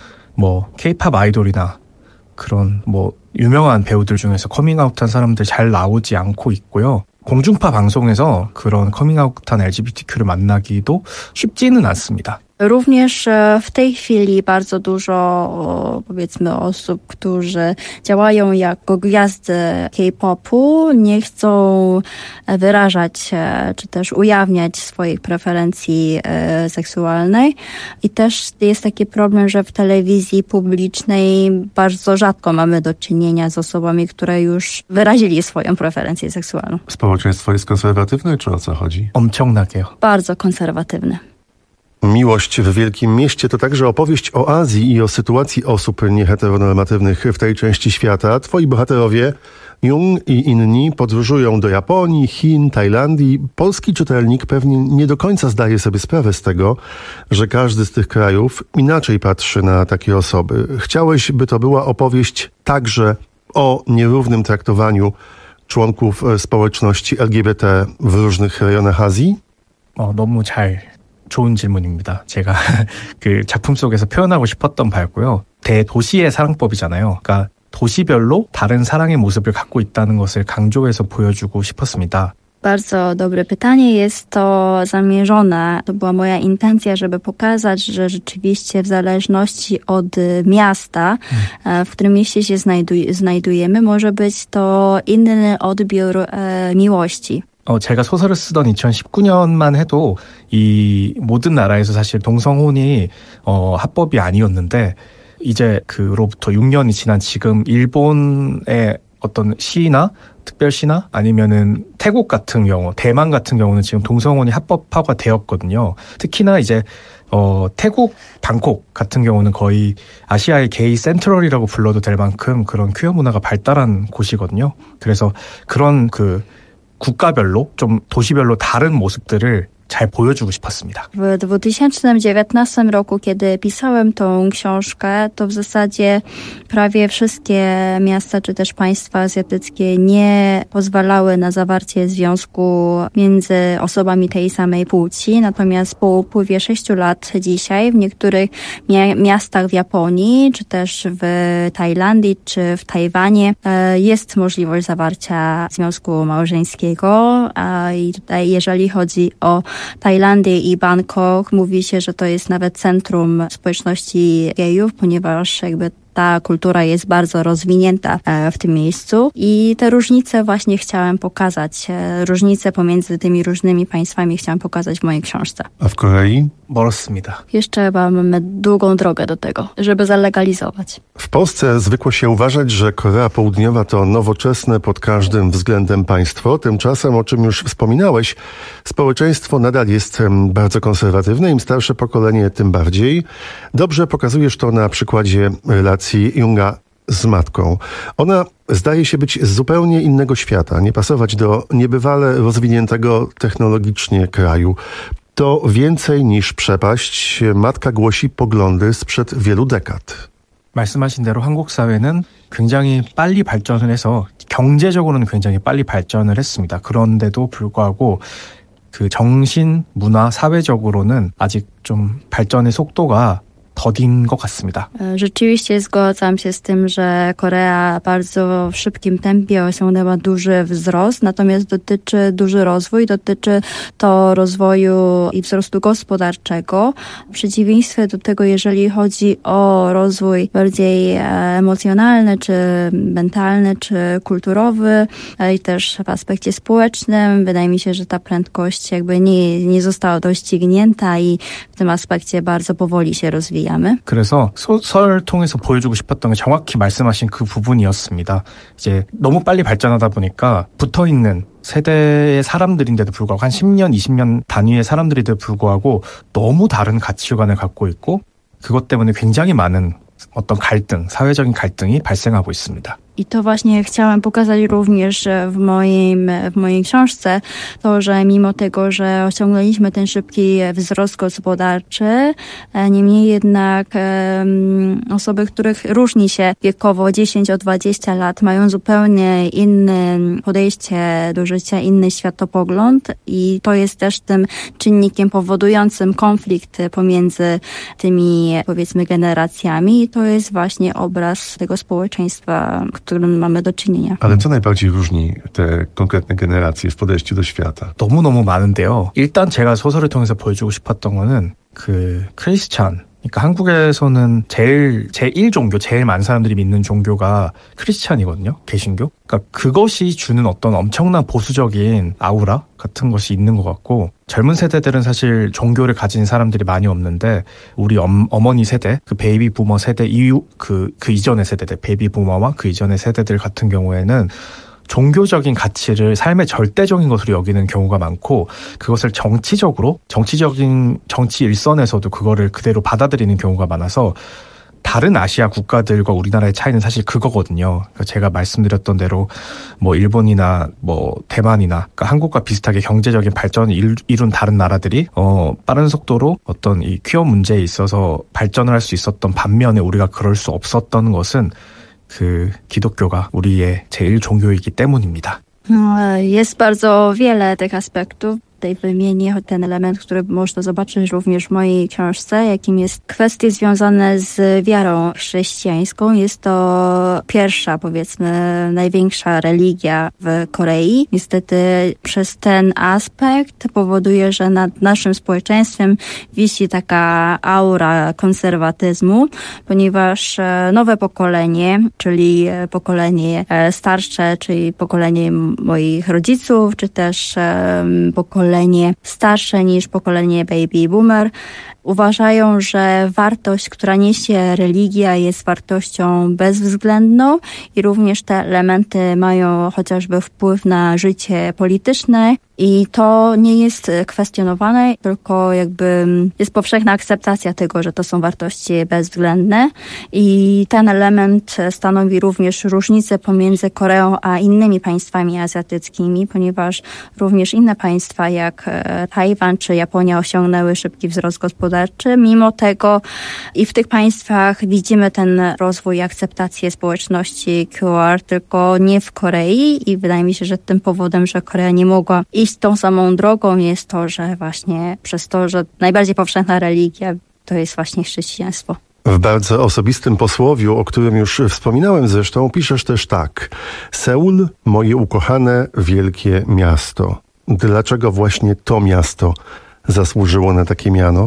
뭐 K-팝 아이돌이나 그런 뭐 유명한 배우들 중에서 커밍아웃한 사람들 잘 나오지 않고 있고요. 공중파 방송에서 그런 커밍아웃한 엘지비티큐를 만나기도 쉽지는 않습니다. Również w tej chwili bardzo dużo, powiedzmy, osób, którzy działają jako gwiazdy K-popu, nie chcą wyrażać czy też ujawniać swoich preferencji seksualnej. I też jest taki problem, że w telewizji publicznej bardzo rzadko mamy do czynienia z osobami, które już wyrazili swoją preferencję seksualną. Społeczeństwo jest konserwatywne, czy o co chodzi? 엄청나게요. Bardzo konserwatywne. Miłość w Wielkim Mieście to także opowieść o Azji i o sytuacji osób nieheteronormatywnych w tej części świata. Twoi bohaterowie, Jung i inni, podróżują do Japonii, Chin, Tajlandii. Polski czytelnik pewnie nie do końca zdaje sobie sprawę z tego, że każdy z tych krajów inaczej patrzy na takie osoby. Chciałeś, by to była opowieść także o nierównym traktowaniu członków społeczności L G B T w różnych rejonach Azji? 어, 너무 잘 좋은 질문입니다. 제가 그 작품 속에서 표현하고 싶었던 바였고요. 대도시의 사랑법이잖아요. 그러니까 도시별로 다른 사랑의 모습을 갖고 있다는 것을 강조해서 보여주고 싶었습니다. Bardzo dobre pytanie. Jest to zamierzone. To była moja intencja, żeby pokazać, że rzeczywiście w zależności od miasta, w którym mieście się znajduj- znajdujemy, może być to inny odbiór e, miłości. 어, 제가 소설을 쓰던 이천십구 년만 해도 이 모든 나라에서 사실 동성혼이 어, 합법이 아니었는데 이제 그로부터 육 년이 지난 지금 일본의 어떤 시나 특별시나 아니면은 태국 같은 경우, 대만 같은 경우는 지금 동성혼이 합법화가 되었거든요. 특히나 이제 어, 태국 방콕 같은 경우는 거의 아시아의 게이 센트럴이라고 불러도 될 만큼 그런 퀴어 문화가 발달한 곳이거든요. 그래서 그런 그 국가별로 좀 도시별로 다른 모습들을 잘 보여주고 싶었습니다. W dwa tysiące dziewiętnastym roku, kiedy pisałem tą książkę, to w zasadzie prawie wszystkie miasta czy też państwa azjatyckie nie pozwalały na zawarcie związku między osobami tej samej płci. Natomiast po upływie sześciu lat dzisiaj w niektórych mia- miastach w Japonii, czy też w Tajlandii, czy w Tajwanie jest możliwość zawarcia związku małżeńskiego. I tutaj jeżeli chodzi o Tajlandię i Bangkok, mówi się, że to jest nawet centrum społeczności gejów, ponieważ jakby ta kultura jest bardzo rozwinięta w tym miejscu i te różnice właśnie chciałem pokazać. Różnice pomiędzy tymi różnymi państwami chciałem pokazać w mojej książce. A w Korei? 멀었습니다. Jeszcze mamy długą drogę do tego, żeby zalegalizować. W Polsce zwykło się uważać, że Korea Południowa to nowoczesne pod każdym względem państwo. Tymczasem, o czym już wspominałeś, społeczeństwo nadal jest bardzo konserwatywne. Im starsze pokolenie, tym bardziej. Dobrze pokazujesz to na przykładzie relacji Junga z matką. Ona zdaje się być z zupełnie innego świata, nie pasować do niebywale rozwiniętego technologicznie kraju. To więcej niż przepaść. Matka głosi poglądy sprzed wielu dekad. 말씀하신 대로 한국 사회는 굉장히 빨리 발전을 해서 경제적으로는 굉장히 빨리 발전을 했습니다. 그런데도 불구하고 그 정신, 문화, 사회적으로는 아직 좀 발전의 속도가 더딘 것 같습니다. Rzeczywiście zgadzam się z tym, że Korea bardzo w szybkim tempie osiągnęła duży wzrost, natomiast dotyczy duży rozwój, dotyczy to rozwoju i wzrostu gospodarczego. W przeciwieństwie do tego, jeżeli chodzi o rozwój bardziej emocjonalny, czy mentalny, czy kulturowy i też w aspekcie społecznym, wydaje mi się, że ta prędkość jakby nie, nie została doścignięta i w tym aspekcie bardzo powoli się rozwija. 그래서 소설 통해서 보여주고 싶었던 게 정확히 말씀하신 그 부분이었습니다. 이제 너무 빨리 발전하다 보니까 붙어있는 세대의 사람들인데도 불구하고 한 십 년, 이십 년 단위의 사람들인데도 불구하고 너무 다른 가치관을 갖고 있고 그것 때문에 굉장히 많은 어떤 갈등, 사회적인 갈등이 발생하고 있습니다. I to właśnie chciałam pokazać również w, moim, w mojej książce, to, że mimo tego, że osiągnęliśmy ten szybki wzrost gospodarczy, niemniej jednak um, osoby, których różni się wiekowo dziesięć do dwudziestu lat, mają zupełnie inne podejście do życia, inny światopogląd i to jest też tym czynnikiem powodującym konflikt pomiędzy tymi, powiedzmy, generacjami i to jest właśnie obraz tego społeczeństwa, którym mamy do czynienia. Ale co najbardziej różni te konkretne generacje w podejściu do świata? 너무너무 많은데요. 일단 제가 소설을 통해서 보여주고 싶었던 거는 그 크리스찬, 그러니까 한국에서는 제일 제일 종교, 제일 많은 사람들이 믿는 종교가 크리스찬이거든요. 개신교. 그러니까 그것이 주는 어떤 엄청난 보수적인 아우라 같은 것이 있는 것 같고 젊은 세대들은 사실 종교를 가진 사람들이 많이 없는데 우리 엄, 어머니 세대, 그 베이비 부머 세대 이후 그, 그 이전의 세대들, 베이비 부머와 그 이전의 세대들 같은 경우에는 종교적인 가치를 삶의 절대적인 것으로 여기는 경우가 많고 그것을 정치적으로 정치적인 정치 일선에서도 그거를 그대로 받아들이는 경우가 많아서 다른 아시아 국가들과 우리나라의 차이는 사실 그거거든요. 그러니까 제가 말씀드렸던 대로 뭐 일본이나 뭐 대만이나 그러니까 한국과 비슷하게 경제적인 발전을 이룬 다른 나라들이 어 빠른 속도로 어떤 이 퀴어 문제에 있어서 발전을 할 수 있었던 반면에 우리가 그럴 수 없었던 것은 그 기독교가 우리의 제일 종교이기 때문입니다. Jest bardzo wiele tych aspektów. Tutaj wymienię ten element, który można zobaczyć również w mojej książce, jakim jest kwestie związane z wiarą chrześcijańską. Jest to pierwsza, powiedzmy, największa religia w Korei. Niestety przez ten aspekt powoduje, że nad naszym społeczeństwem wisi taka aura konserwatyzmu, ponieważ nowe pokolenie, czyli pokolenie starsze, czyli pokolenie moich rodziców, czy też pokolenie starsze niż pokolenie baby boomer, Uważają, że wartość, która niesie religia, jest wartością bezwzględną i również te elementy mają chociażby wpływ na życie polityczne i to nie jest kwestionowane, tylko jakby jest powszechna akceptacja tego, że to są wartości bezwzględne i ten element stanowi również różnicę pomiędzy Koreą a innymi państwami azjatyckimi, ponieważ również inne państwa jak Tajwan czy Japonia osiągnęły szybki wzrost gospodarczy. Mimo tego i w tych państwach widzimy ten rozwój i akceptację społeczności Q R, tylko nie w Korei i wydaje mi się, że tym powodem, że Korea nie mogła iść tą samą drogą jest to, że właśnie przez to, że najbardziej powszechna religia to jest właśnie chrześcijaństwo. W bardzo osobistym posłowiu, o którym już wspominałem zresztą, piszesz też tak. Seul, moje ukochane, wielkie miasto. Dlaczego właśnie to miasto zasłużyło na takie miano?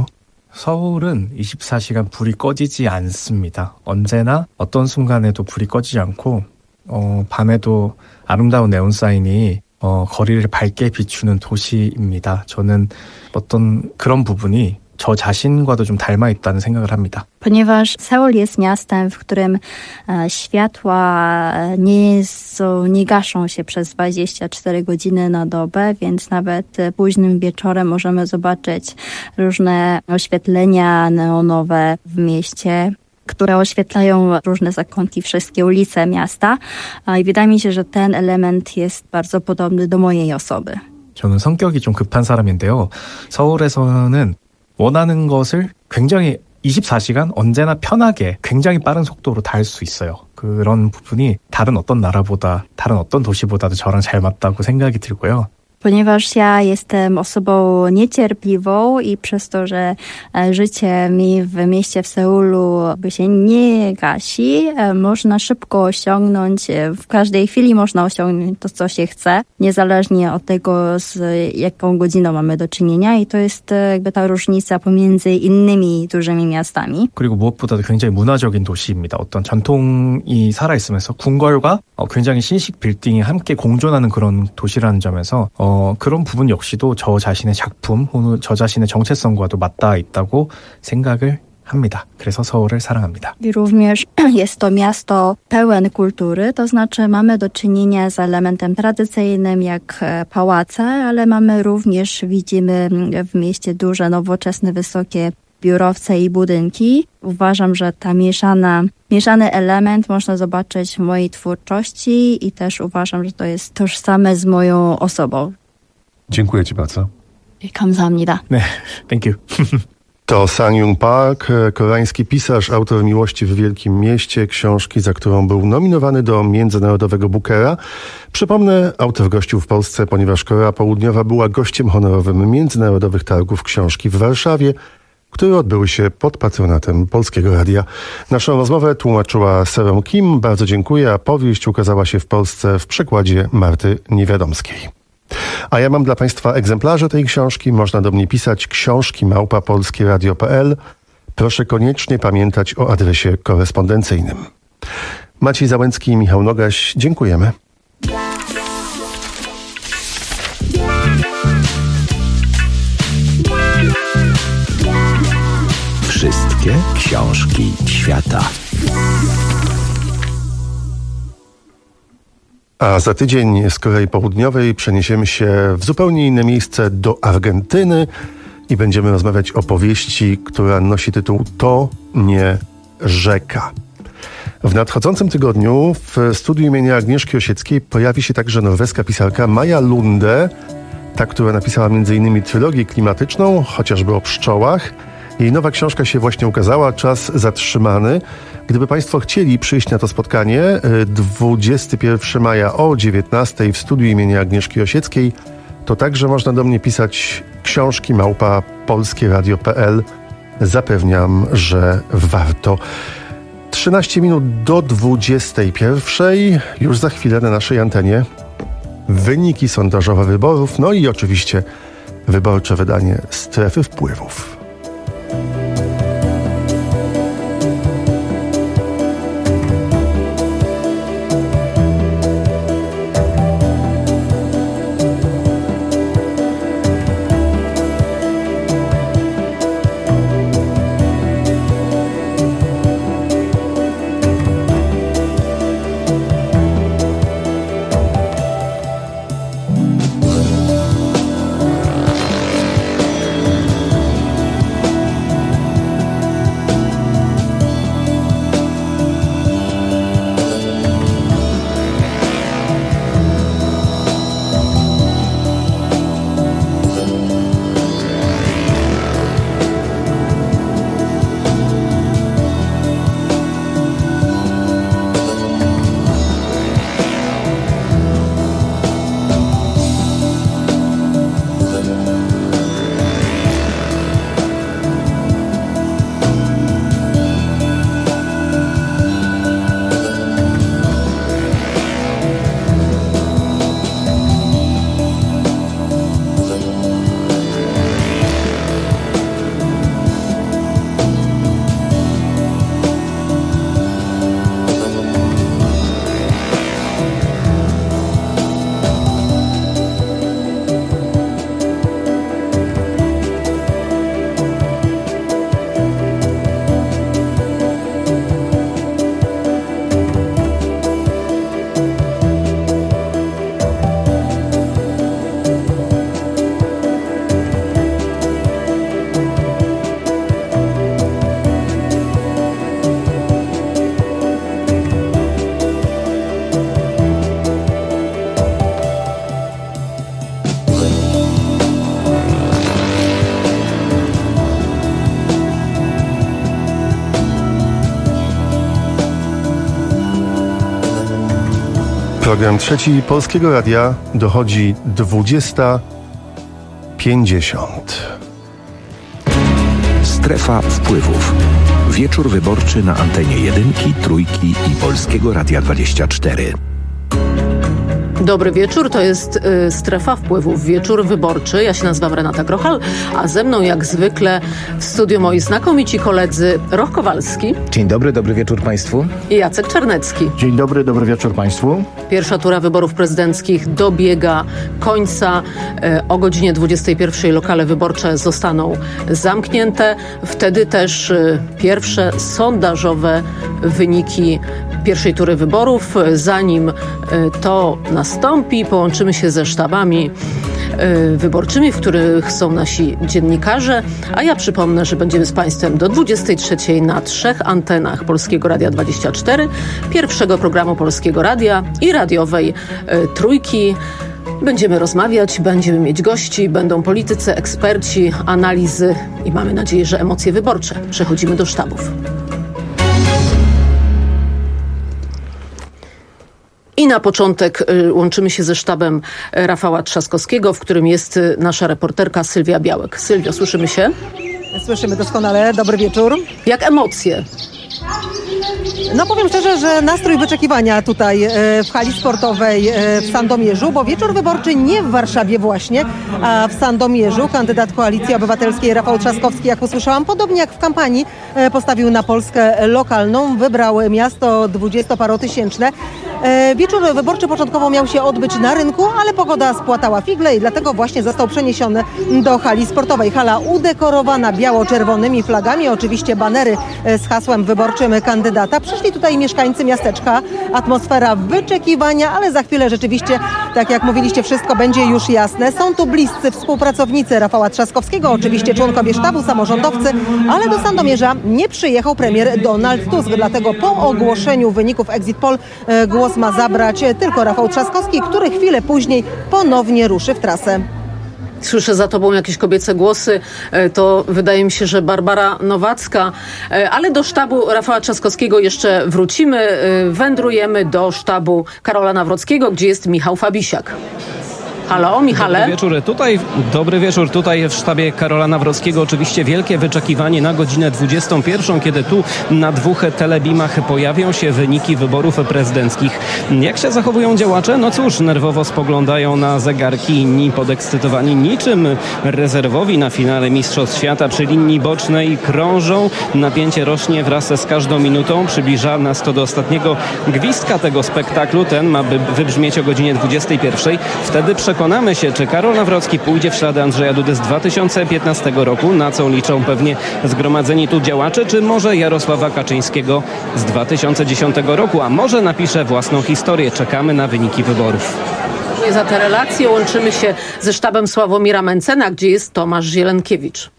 서울은 이십사 시간 불이 꺼지지 않습니다. 언제나 어떤 순간에도 불이 꺼지지 않고 어, 밤에도 아름다운 네온사인이 어, 거리를 밝게 비추는 도시입니다. 저는 어떤 그런 부분이 저 자신과도 좀 닮아 있다는 생각을 합니다. Ponieważ Seul jest miastem, w którym e, światła nie, są, nie gaszą się przez dwadzieścia cztery godziny na dobę, więc nawet późnym wieczorem możemy zobaczyć różne oświetlenia neonowe w mieście, które oświetlają różne zakątki, wszystkie ulice miasta. I wydaje mi się, że ten element jest bardzo podobny do mojej osoby. 저는 성격이 좀 급한 사람인데요. 서울에서는 원하는 것을 굉장히 이십사 시간 언제나 편하게 굉장히 빠른 속도로 다 할 수 있어요. 그런 부분이 다른 어떤 나라보다 다른 어떤 도시보다도 저랑 잘 맞다고 생각이 들고요. Ponieważ ja jestem osobą niecierpliwą i przez to, że życie mi w mieście w Seulu by się nie gasi, można szybko osiągnąć, w każdej chwili można osiągnąć to, co się chce, niezależnie od tego, z jaką godziną mamy do czynienia i to jest jakby ta różnica pomiędzy innymi dużymi miastami. 그리고 무엇보다도 굉장히 문화적인 도시입니다. 어떤 전통이 살아있으면서 궁궐과 굉장히 신식 빌딩이 함께 공존하는 그런 도시라는 점에서 어, 그런 부분 역시도 저 자신의 작품 혹은 저 자신의 정체성과도 맞닿아 있다고 생각을 합니다. 그래서 서울을 사랑합니다. I również jest to miasto pełen kultury, to znaczy mamy do czynienia z elementem tradycyjnym jak pałace, ale mamy również, widzimy w mieście duże, nowoczesne, wysokie biurowce i budynki. Uważam, że ta mieszana, mieszany element można zobaczyć w mojej twórczości i też uważam, że to jest tożsame z moją osobą. Dziękuję Ci bardzo. 감사합니다. 네, thank you. To Sang-Young Park, koreański pisarz, autor Miłości w Wielkim Mieście, książki, za którą był nominowany do Międzynarodowego Bookera. Przypomnę, autor gościł w Polsce, ponieważ Korea Południowa była gościem honorowym Międzynarodowych Targów Książki w Warszawie, które odbyły się pod patronatem Polskiego Radia. Naszą rozmowę tłumaczyła Serom Kim. Bardzo dziękuję, a powieść ukazała się w Polsce w przekładzie Marty Niewiadomskiej. A ja mam dla Państwa egzemplarze tej książki. Można do mnie pisać książki małpa polskieradio kropka p l. Proszę koniecznie pamiętać o adresie korespondencyjnym. Maciej Załęcki i Michał Nogaś, dziękujemy. Wszystkie książki świata. A za tydzień z Korei Południowej przeniesiemy się w zupełnie inne miejsce, do Argentyny i będziemy rozmawiać o powieści, która nosi tytuł To nie rzeka. W nadchodzącym tygodniu w studiu imienia Agnieszki Osieckiej pojawi się także norweska pisarka Maja Lunde, ta, która napisała między innymi trylogię klimatyczną, chociażby o pszczołach. Jej nowa książka się właśnie ukazała, Czas zatrzymany. Gdyby Państwo chcieli przyjść na to spotkanie, dwudziestego pierwszego maja o dziewiętnastej w studiu imienia Agnieszki Osieckiej, to także można do mnie pisać książki małpa polskieradio kropka p l. Zapewniam, że warto. trzynaście minut do dwudziestej pierwszej. Już za chwilę na naszej antenie wyniki sondażowe wyborów, no i oczywiście wyborcze wydanie Strefy Wpływów. Program trzeci Polskiego Radia, dochodzi dwudziesta pięćdziesiąt. Strefa wpływów. Wieczór wyborczy na antenie jedynki, trójki i Polskiego Radia dwadzieścia cztery. Dobry wieczór, to jest y, Strefa Wpływów, wieczór wyborczy. Ja się nazywam Renata Grochal, a ze mną jak zwykle w studiu moi znakomici koledzy Roch Kowalski. Dzień dobry, dobry wieczór Państwu. I Jacek Czarnecki. Dzień dobry, dobry wieczór Państwu. Pierwsza tura wyborów prezydenckich dobiega końca. Y, o godzinie dwudziestej pierwszej lokale wyborcze zostaną zamknięte. Wtedy też y, pierwsze sondażowe wyniki pierwszej tury wyborów. Zanim y, to nastąpi, połączymy się ze sztabami y, wyborczymi, w których są nasi dziennikarze, a ja przypomnę, że będziemy z Państwem do dwudziestej trzeciej na trzech antenach Polskiego Radia dwadzieścia cztery, pierwszego programu Polskiego Radia i radiowej y, Trójki. Będziemy rozmawiać, będziemy mieć gości, będą politycy, eksperci, analizy i mamy nadzieję, że emocje wyborcze. Przechodzimy do sztabów. I na początek y, łączymy się ze sztabem Rafała Trzaskowskiego, w którym jest y, nasza reporterka Sylwia Białek. Sylwio, słyszymy się? Słyszymy doskonale. Dobry wieczór. Jak emocje? No powiem szczerze, że nastrój wyczekiwania tutaj e, w hali sportowej e, w Sandomierzu, bo wieczór wyborczy nie w Warszawie właśnie, a w Sandomierzu. Kandydat Koalicji Obywatelskiej Rafał Trzaskowski, jak usłyszałam, podobnie jak w kampanii, e, postawił na Polskę lokalną. Wybrał miasto dwudziestoparotysięczne. E, wieczór wyborczy początkowo miał się odbyć na rynku, ale pogoda spłatała figle i dlatego właśnie został przeniesiony do hali sportowej. Hala udekorowana biało-czerwonymi flagami, oczywiście banery e, z hasłem wyborczym kandydata. Przyszli tutaj mieszkańcy miasteczka, atmosfera wyczekiwania, ale za chwilę rzeczywiście, tak jak mówiliście, wszystko będzie już jasne. Są tu bliscy współpracownicy Rafała Trzaskowskiego, oczywiście członkowie sztabu, samorządowcy, ale do Sandomierza nie przyjechał premier Donald Tusk, dlatego po ogłoszeniu wyników Exit Poll e, głos ma zabrać tylko Rafał Trzaskowski, który chwilę później ponownie ruszy w trasę. Słyszę za tobą jakieś kobiece głosy, to wydaje mi się, że Barbara Nowacka, ale do sztabu Rafała Trzaskowskiego jeszcze wrócimy. Wędrujemy do sztabu Karola Nawrockiego, gdzie jest Michał Fabisiak. Halo, Michale. Dobry wieczór. Tutaj, dobry wieczór. Tutaj w sztabie Karola Nawrockiego oczywiście wielkie wyczekiwanie na godzinę dwudziestą pierwszą, kiedy tu na dwóch telebimach pojawią się wyniki wyborów prezydenckich. Jak się zachowują działacze? No cóż, nerwowo spoglądają na zegarki, inni podekscytowani niczym rezerwowi na finale Mistrzostw Świata przy linii bocznej krążą. Napięcie rośnie wraz z każdą minutą. Przybliża nas to do ostatniego gwizdka tego spektaklu. Ten ma wybrzmieć o godzinie dwudziestej pierwszej. Wtedy przekonamy Przekonamy się, czy Karol Nawrocki pójdzie w ślady Andrzeja Dudy z dwa tysiące piętnastego roku, na co liczą pewnie zgromadzeni tu działacze, czy może Jarosława Kaczyńskiego z dwa tysiące dziesiątego roku, a może napisze własną historię. Czekamy na wyniki wyborów. Dziękuję za te relacje. Łączymy się ze sztabem Sławomira Mencena, gdzie jest Tomasz Zielenkiewicz.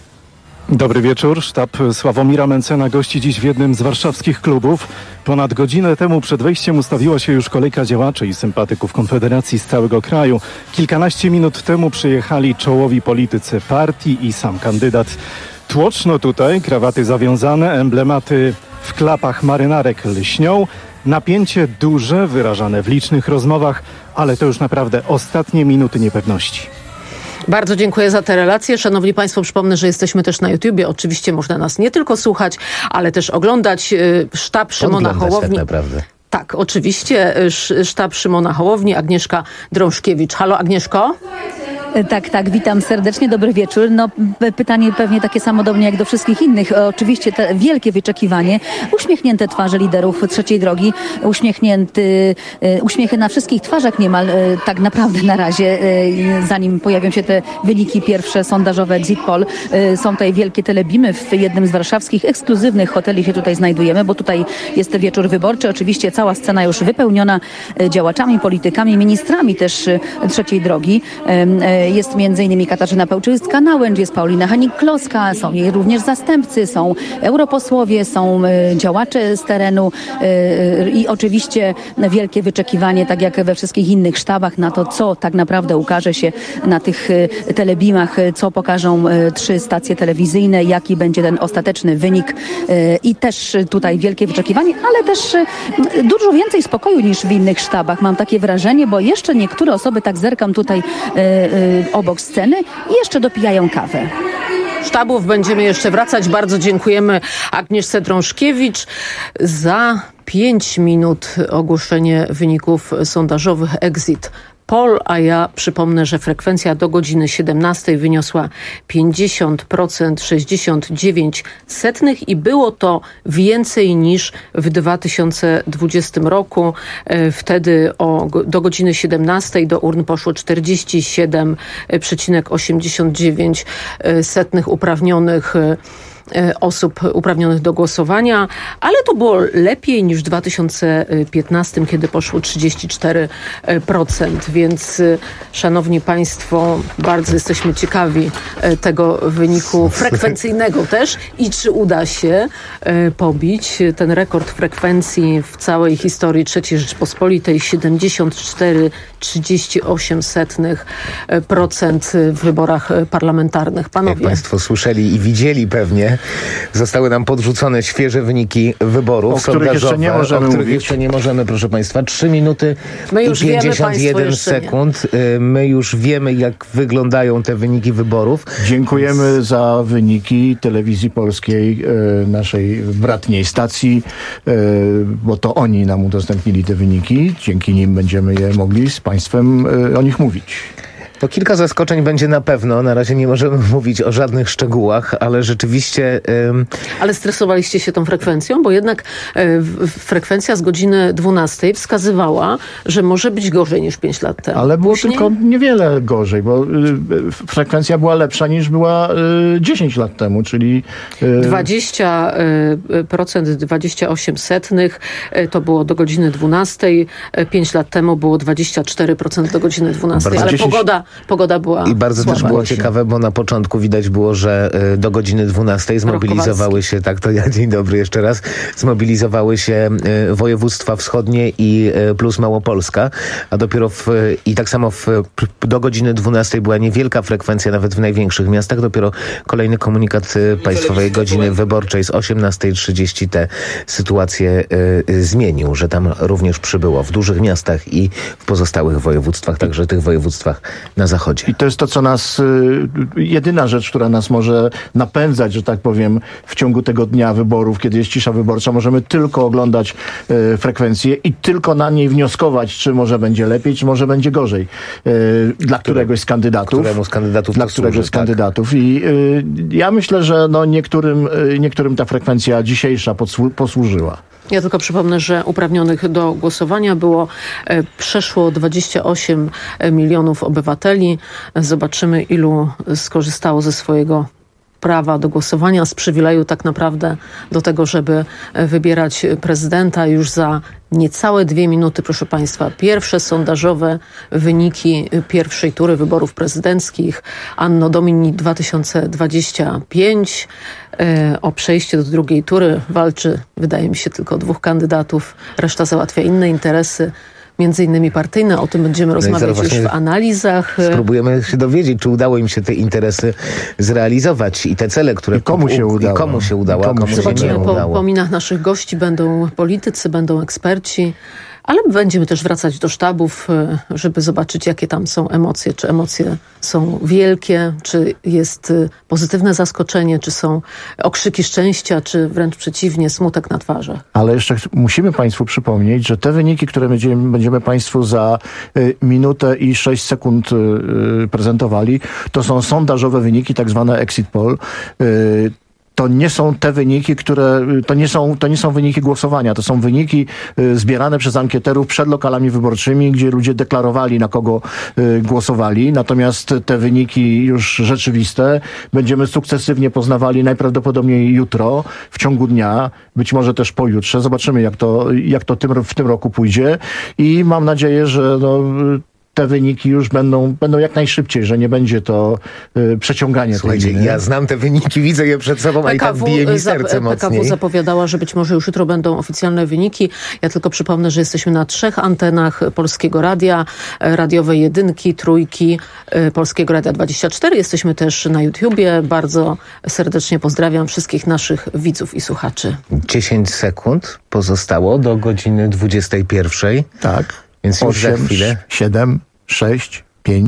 Dobry wieczór. Sztab Sławomira Mencena gości dziś w jednym z warszawskich klubów. Ponad godzinę temu przed wejściem ustawiła się już kolejka działaczy i sympatyków Konfederacji z całego kraju. Kilkanaście minut temu przyjechali czołowi politycy partii i sam kandydat. Tłoczno tutaj, krawaty zawiązane, emblematy w klapach marynarek lśnią. Napięcie duże, wyrażane w licznych rozmowach, ale to już naprawdę ostatnie minuty niepewności. Bardzo dziękuję za te relacje. Szanowni Państwo, przypomnę, że jesteśmy też na YouTubie. Oczywiście można nas nie tylko słuchać, ale też oglądać. Sztab Szymona Hołowni. Tak naprawdę. Tak, oczywiście. Sztab Szymona Hołowni, Agnieszka Drążkiewicz. Halo, Agnieszko? Tak, tak, witam serdecznie, dobry wieczór. No, pytanie pewnie takie samo do mnie jak do wszystkich innych. Oczywiście te wielkie wyczekiwanie, uśmiechnięte twarze liderów trzeciej drogi, uśmiechnięty, uśmiechy na wszystkich twarzach niemal tak naprawdę na razie, zanim pojawią się te wyniki pierwsze sondażowe Exit Poll. Są tutaj wielkie telebimy w jednym z warszawskich ekskluzywnych hoteli się tutaj znajdujemy, bo tutaj jest wieczór wyborczy. Oczywiście cała scena już wypełniona działaczami, politykami, ministrami też trzeciej drogi. Jest między innymi Katarzyna Pełczyńska-Nałęcz, jest Paulina Hennig-Kloska, są jej również zastępcy, są europosłowie, są działacze z terenu i oczywiście wielkie wyczekiwanie, tak jak we wszystkich innych sztabach, na to, co tak naprawdę ukaże się na tych telebimach, co pokażą trzy stacje telewizyjne, jaki będzie ten ostateczny wynik i też tutaj wielkie wyczekiwanie, ale też dużo więcej spokoju niż w innych sztabach. Mam takie wrażenie, bo jeszcze niektóre osoby, tak zerkam tutaj obok sceny, jeszcze dopijają kawę. Sztabów będziemy jeszcze wracać. Bardzo dziękujemy Agnieszce Drążkiewicz. Za pięć minut ogłoszenie wyników sondażowych Exit Poll, a ja przypomnę, że frekwencja do godziny siedemnastej wyniosła pięćdziesiąt procent sześćdziesiąt dziewięć setnych i było to więcej niż w dwa tysiące dwudziestym roku. Wtedy o, do godziny siedemnastej do urn poszło czterdzieści siedem przecinek osiemdziesiąt dziewięć setnych uprawnionych osób uprawnionych do głosowania, ale to było lepiej niż w dwa tysiące piętnastym, kiedy poszło trzydzieści cztery procent, więc szanowni państwo, bardzo jesteśmy ciekawi tego wyniku frekwencyjnego też i czy uda się pobić ten rekord frekwencji w całej historii trzeciej Rzeczpospolitej, siedemdziesiąt cztery przecinek trzydzieści osiem procent w wyborach parlamentarnych. Panowie. Jak państwo słyszeli i widzieli pewnie, zostały nam podrzucone świeże wyniki wyborów, o których jeszcze nie możemy o których mówić. jeszcze nie możemy, proszę państwa. trzy minuty My już i pięćdziesiąt jeden wiemy, sekund. My już wiemy, jak wyglądają te wyniki wyborów. Dziękujemy Więc... za wyniki Telewizji Polskiej, naszej bratniej stacji, bo to oni nam udostępnili te wyniki. Dzięki nim będziemy je mogli z państwem o nich mówić. To kilka zaskoczeń będzie na pewno. Na razie nie możemy mówić o żadnych szczegółach, ale rzeczywiście... Ym... Ale stresowaliście się tą frekwencją? Bo jednak y, frekwencja z godziny dwunastej wskazywała, że może być gorzej niż pięć lat temu. Ale było Później... tylko niewiele gorzej, bo y, frekwencja była lepsza niż była y, dziesięć lat temu, czyli... Y... dwadzieścia procent, dwadzieścia osiem setnych to było do godziny dwunastej. pięć lat temu było dwadzieścia cztery procent do godziny dwunastej. Bardzo ale dziesięć... pogoda Pogoda była I bardzo słaba. też było ciekawe, bo na początku widać było, że do godziny dwunastej zmobilizowały się, tak to ja, dzień dobry jeszcze raz, zmobilizowały się województwa wschodnie i plus Małopolska, a dopiero w, i tak samo w, do godziny dwunastej była niewielka frekwencja, nawet w największych miastach, dopiero kolejny komunikat Państwowej Godziny Wyborczej z osiemnastej trzydzieści tę sytuację y, zmienił, że tam również przybyło w dużych miastach i w pozostałych województwach, także tych województwach na zachodzie. I to jest to, co nas, jedyna rzecz, która nas może napędzać, że tak powiem, w ciągu tego dnia wyborów, kiedy jest cisza wyborcza. Możemy tylko oglądać e, frekwencję i tylko na niej wnioskować, czy może będzie lepiej, czy może będzie gorzej. E, dla któregoś z kandydatów. Któremu z kandydatów Dla to któregoś służy, z kandydatów. Tak. I e, ja myślę, że no niektórym, e, niektórym ta frekwencja dzisiejsza podsłu- posłużyła. Ja tylko przypomnę, że uprawnionych do głosowania było e, przeszło dwadzieścia osiem milionów obywateli. Zobaczymy, ilu skorzystało ze swojego prawa do głosowania, z przywileju tak naprawdę do tego, żeby wybierać prezydenta. Już za niecałe dwie minuty, proszę państwa, pierwsze sondażowe wyniki pierwszej tury wyborów prezydenckich Anno Domini dwa tysiące dwudziesty piąty. O przejście do drugiej tury walczy, wydaje mi się, tylko dwóch kandydatów. Reszta załatwia inne interesy, między innymi partyjne. O tym będziemy no rozmawiać już w analizach. Spróbujemy się dowiedzieć, czy udało im się te interesy zrealizować i te cele, które... I komu się udało. I komu się udało, komu komu się Zobaczymy nie po, udało. po minach naszych gości. Będą politycy, będą eksperci, ale będziemy też wracać do sztabów, żeby zobaczyć, jakie tam są emocje. Czy emocje są wielkie, czy jest pozytywne zaskoczenie, czy są okrzyki szczęścia, czy wręcz przeciwnie, smutek na twarzach. Ale jeszcze musimy państwu przypomnieć, że te wyniki, które będziemy, będziemy państwu za y, minutę i sześć sekund y, prezentowali, to są sondażowe wyniki, tak zwane exit poll. Y, To nie są te wyniki, które, to nie są, to nie są wyniki głosowania, to są wyniki y, zbierane przez ankieterów przed lokalami wyborczymi, gdzie ludzie deklarowali, na kogo y, głosowali. Natomiast te wyniki już rzeczywiste będziemy sukcesywnie poznawali najprawdopodobniej jutro, w ciągu dnia, być może też pojutrze. Zobaczymy, jak to, jak to tym, w tym roku pójdzie i mam nadzieję, że no, te wyniki już będą, będą jak najszybciej, że nie będzie to y, przeciąganie. Słuchajcie, tej ja znam te wyniki, widzę je przed sobą, a i tak bije mi serce mocniej. P K W zapowiadała, że być może już jutro będą oficjalne wyniki. Ja tylko przypomnę, że jesteśmy na trzech antenach Polskiego Radia, radiowej jedynki, trójki, Polskiego Radia dwadzieścia cztery. Jesteśmy też na YouTubie. Bardzo serdecznie pozdrawiam wszystkich naszych widzów i słuchaczy. dziesięć sekund pozostało do godziny dwudziestej pierwszej. Tak. Więc już za chwilę. siedem, sześć,